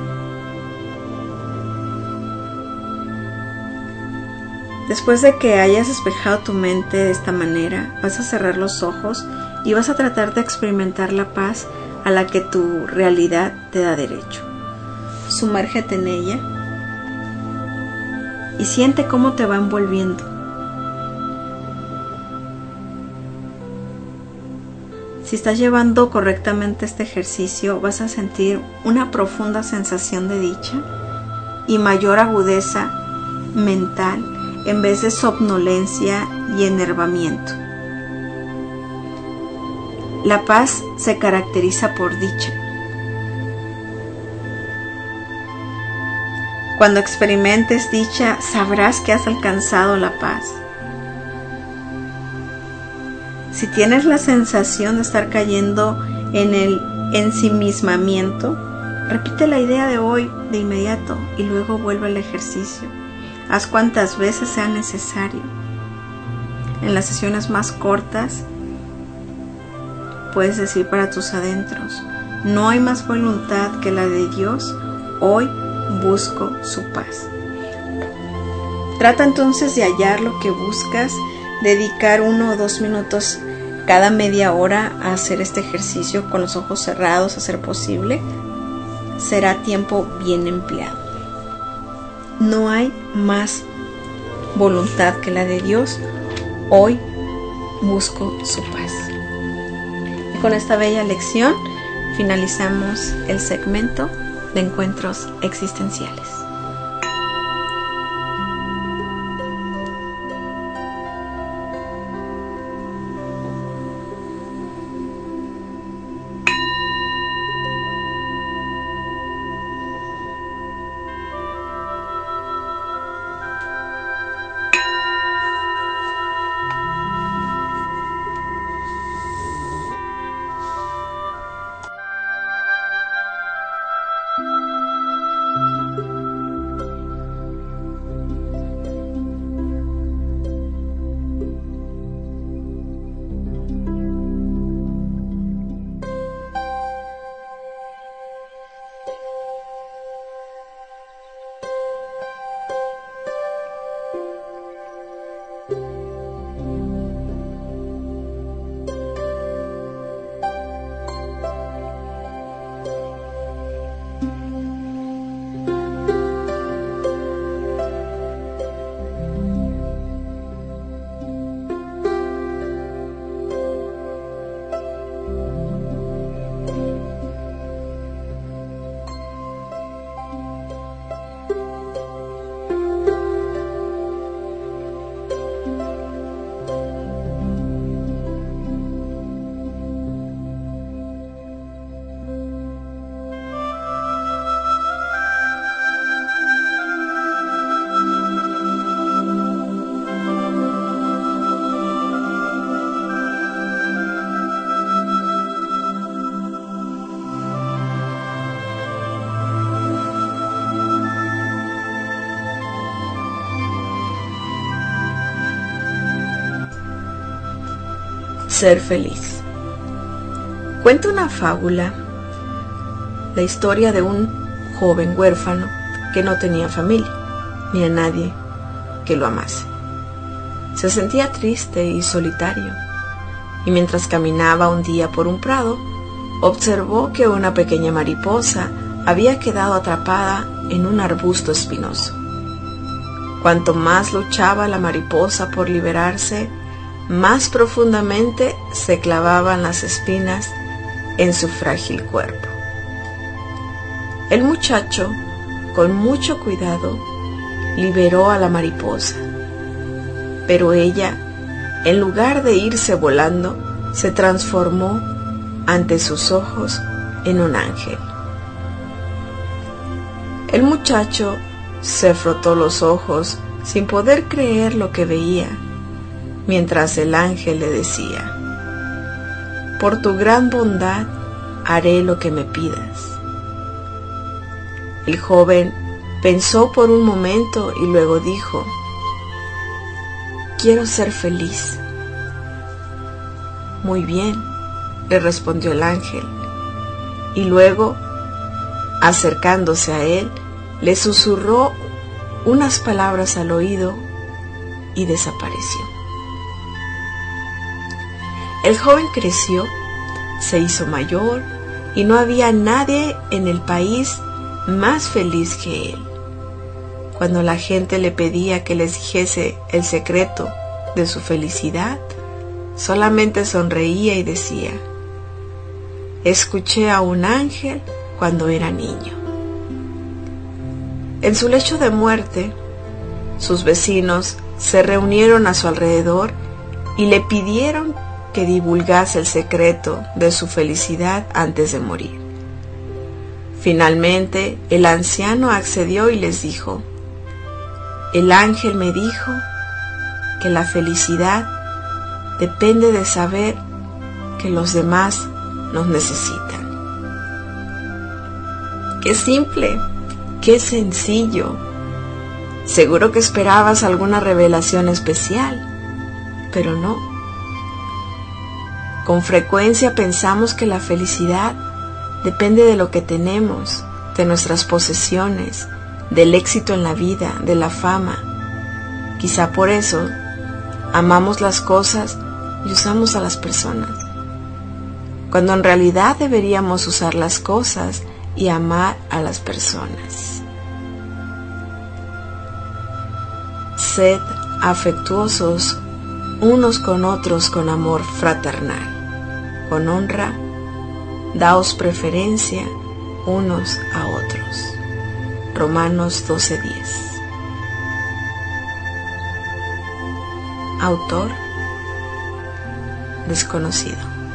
Después de que hayas despejado tu mente de esta manera, vas a cerrar los ojos y vas a tratar de experimentar la paz a la que tu realidad te da derecho. Sumérgete en ella y siente cómo te va envolviendo. Si estás llevando correctamente este ejercicio, vas a sentir una profunda sensación de dicha y mayor agudeza mental en vez de somnolencia y enervamiento. La paz se caracteriza por dicha. Cuando experimentes dicha, sabrás que has alcanzado la paz. Si tienes la sensación de estar cayendo en el ensimismamiento, repite la idea de hoy de inmediato y luego vuelve al ejercicio. Haz cuantas veces sea necesario. En las sesiones más cortas, puedes decir para tus adentros: no hay más voluntad que la de Dios, hoy busco su paz. Trata entonces de hallar lo que buscas, dedicar 1 o 2 minutos cada media hora a hacer este ejercicio con los ojos cerrados a ser posible. Será tiempo bien empleado. No hay más voluntad que la de Dios, hoy busco su paz. Y con esta bella lección finalizamos el segmento de encuentros existenciales. Ser feliz. Cuenta una fábula, la historia de un joven huérfano que no tenía familia, ni a nadie que lo amase. Se sentía triste y solitario, y mientras caminaba un día por un prado, observó que una pequeña mariposa había quedado atrapada en un arbusto espinoso. Cuanto más luchaba la mariposa por liberarse, más profundamente se clavaban las espinas en su frágil cuerpo. El muchacho, con mucho cuidado, liberó a la mariposa, pero ella, en lugar de irse volando, se transformó ante sus ojos en un ángel. El muchacho se frotó los ojos sin poder creer lo que veía, mientras el ángel le decía: por tu gran bondad haré lo que me pidas. El joven pensó por un momento y luego dijo: quiero ser feliz. Muy bien, le respondió el ángel, y luego, acercándose a él, le susurró unas palabras al oído y desapareció. El joven creció, se hizo mayor y no había nadie en el país más feliz que él. Cuando la gente le pedía que les dijese el secreto de su felicidad, solamente sonreía y decía: escuché a un ángel cuando era niño. En su lecho de muerte, sus vecinos se reunieron a su alrededor y le pidieron que divulgase el secreto de su felicidad antes de morir. Finalmente, el anciano accedió y les dijo: el ángel me dijo que la felicidad depende de saber que los demás nos necesitan. ¡Qué simple! ¡Qué sencillo! Seguro que esperabas alguna revelación especial, pero no. Con frecuencia pensamos que la felicidad depende de lo que tenemos, de nuestras posesiones, del éxito en la vida, de la fama. Quizá por eso amamos las cosas y usamos a las personas, cuando en realidad deberíamos usar las cosas y amar a las personas. Sed afectuosos unos con otros con amor fraternal, con honra, daos preferencia unos a otros. Romanos 12:10. Autor desconocido.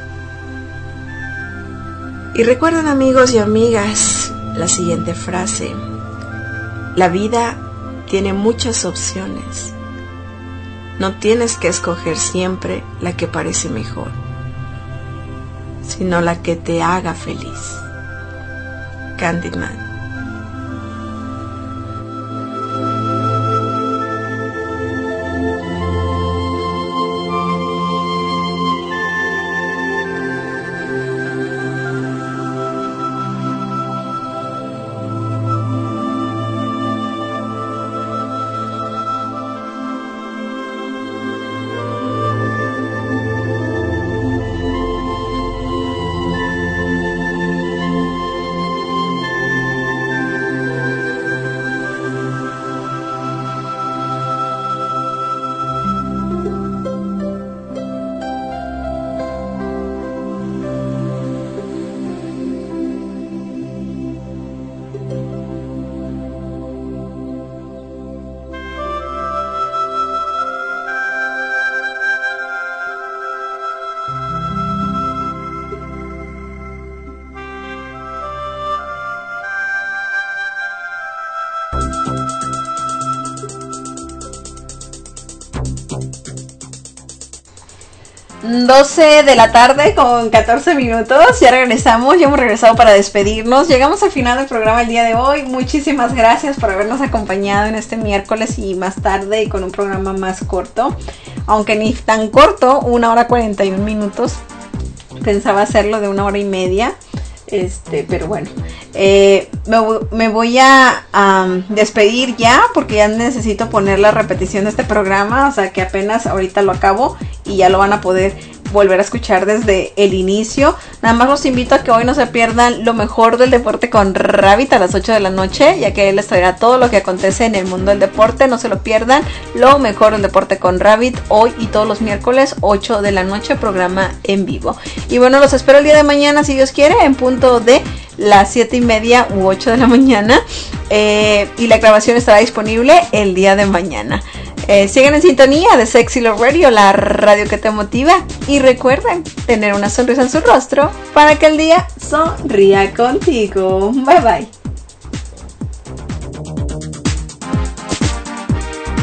Y recuerden, amigos y amigas, la siguiente frase: la vida tiene muchas opciones. No tienes que escoger siempre la que parece mejor, sino la que te haga feliz. Candyman. ...12 de la tarde con 14 minutos... Ya regresamos, ya hemos regresado para despedirnos. Llegamos al final del programa el día de hoy. Muchísimas gracias por habernos acompañado en este miércoles y más tarde, y con un programa más corto. Aunque ni tan corto, 1 hora 41 minutos. Pensaba hacerlo de 1 hora y media. Pero bueno, me voy a despedir ya, porque ya necesito poner la repetición de este programa, o sea que apenas ahorita lo acabo y ya lo van a poder volver a escuchar desde el inicio. Nada más los invito a que hoy no se pierdan lo mejor del deporte con Rabbit a las 8 de la noche, ya que él les traerá todo lo que acontece en el mundo del deporte. No se lo pierdan, lo mejor del deporte con Rabbit, hoy y todos los miércoles 8 de la noche, programa en vivo. Y bueno, los espero el día de mañana, si Dios quiere, en punto de las 7:30 u 8 de la mañana, y la grabación estará disponible el día de mañana. Sigan en sintonía de Sexy Love Radio, la radio que te motiva, y recuerden tener una sonrisa en su rostro para que el día sonría contigo. Bye bye.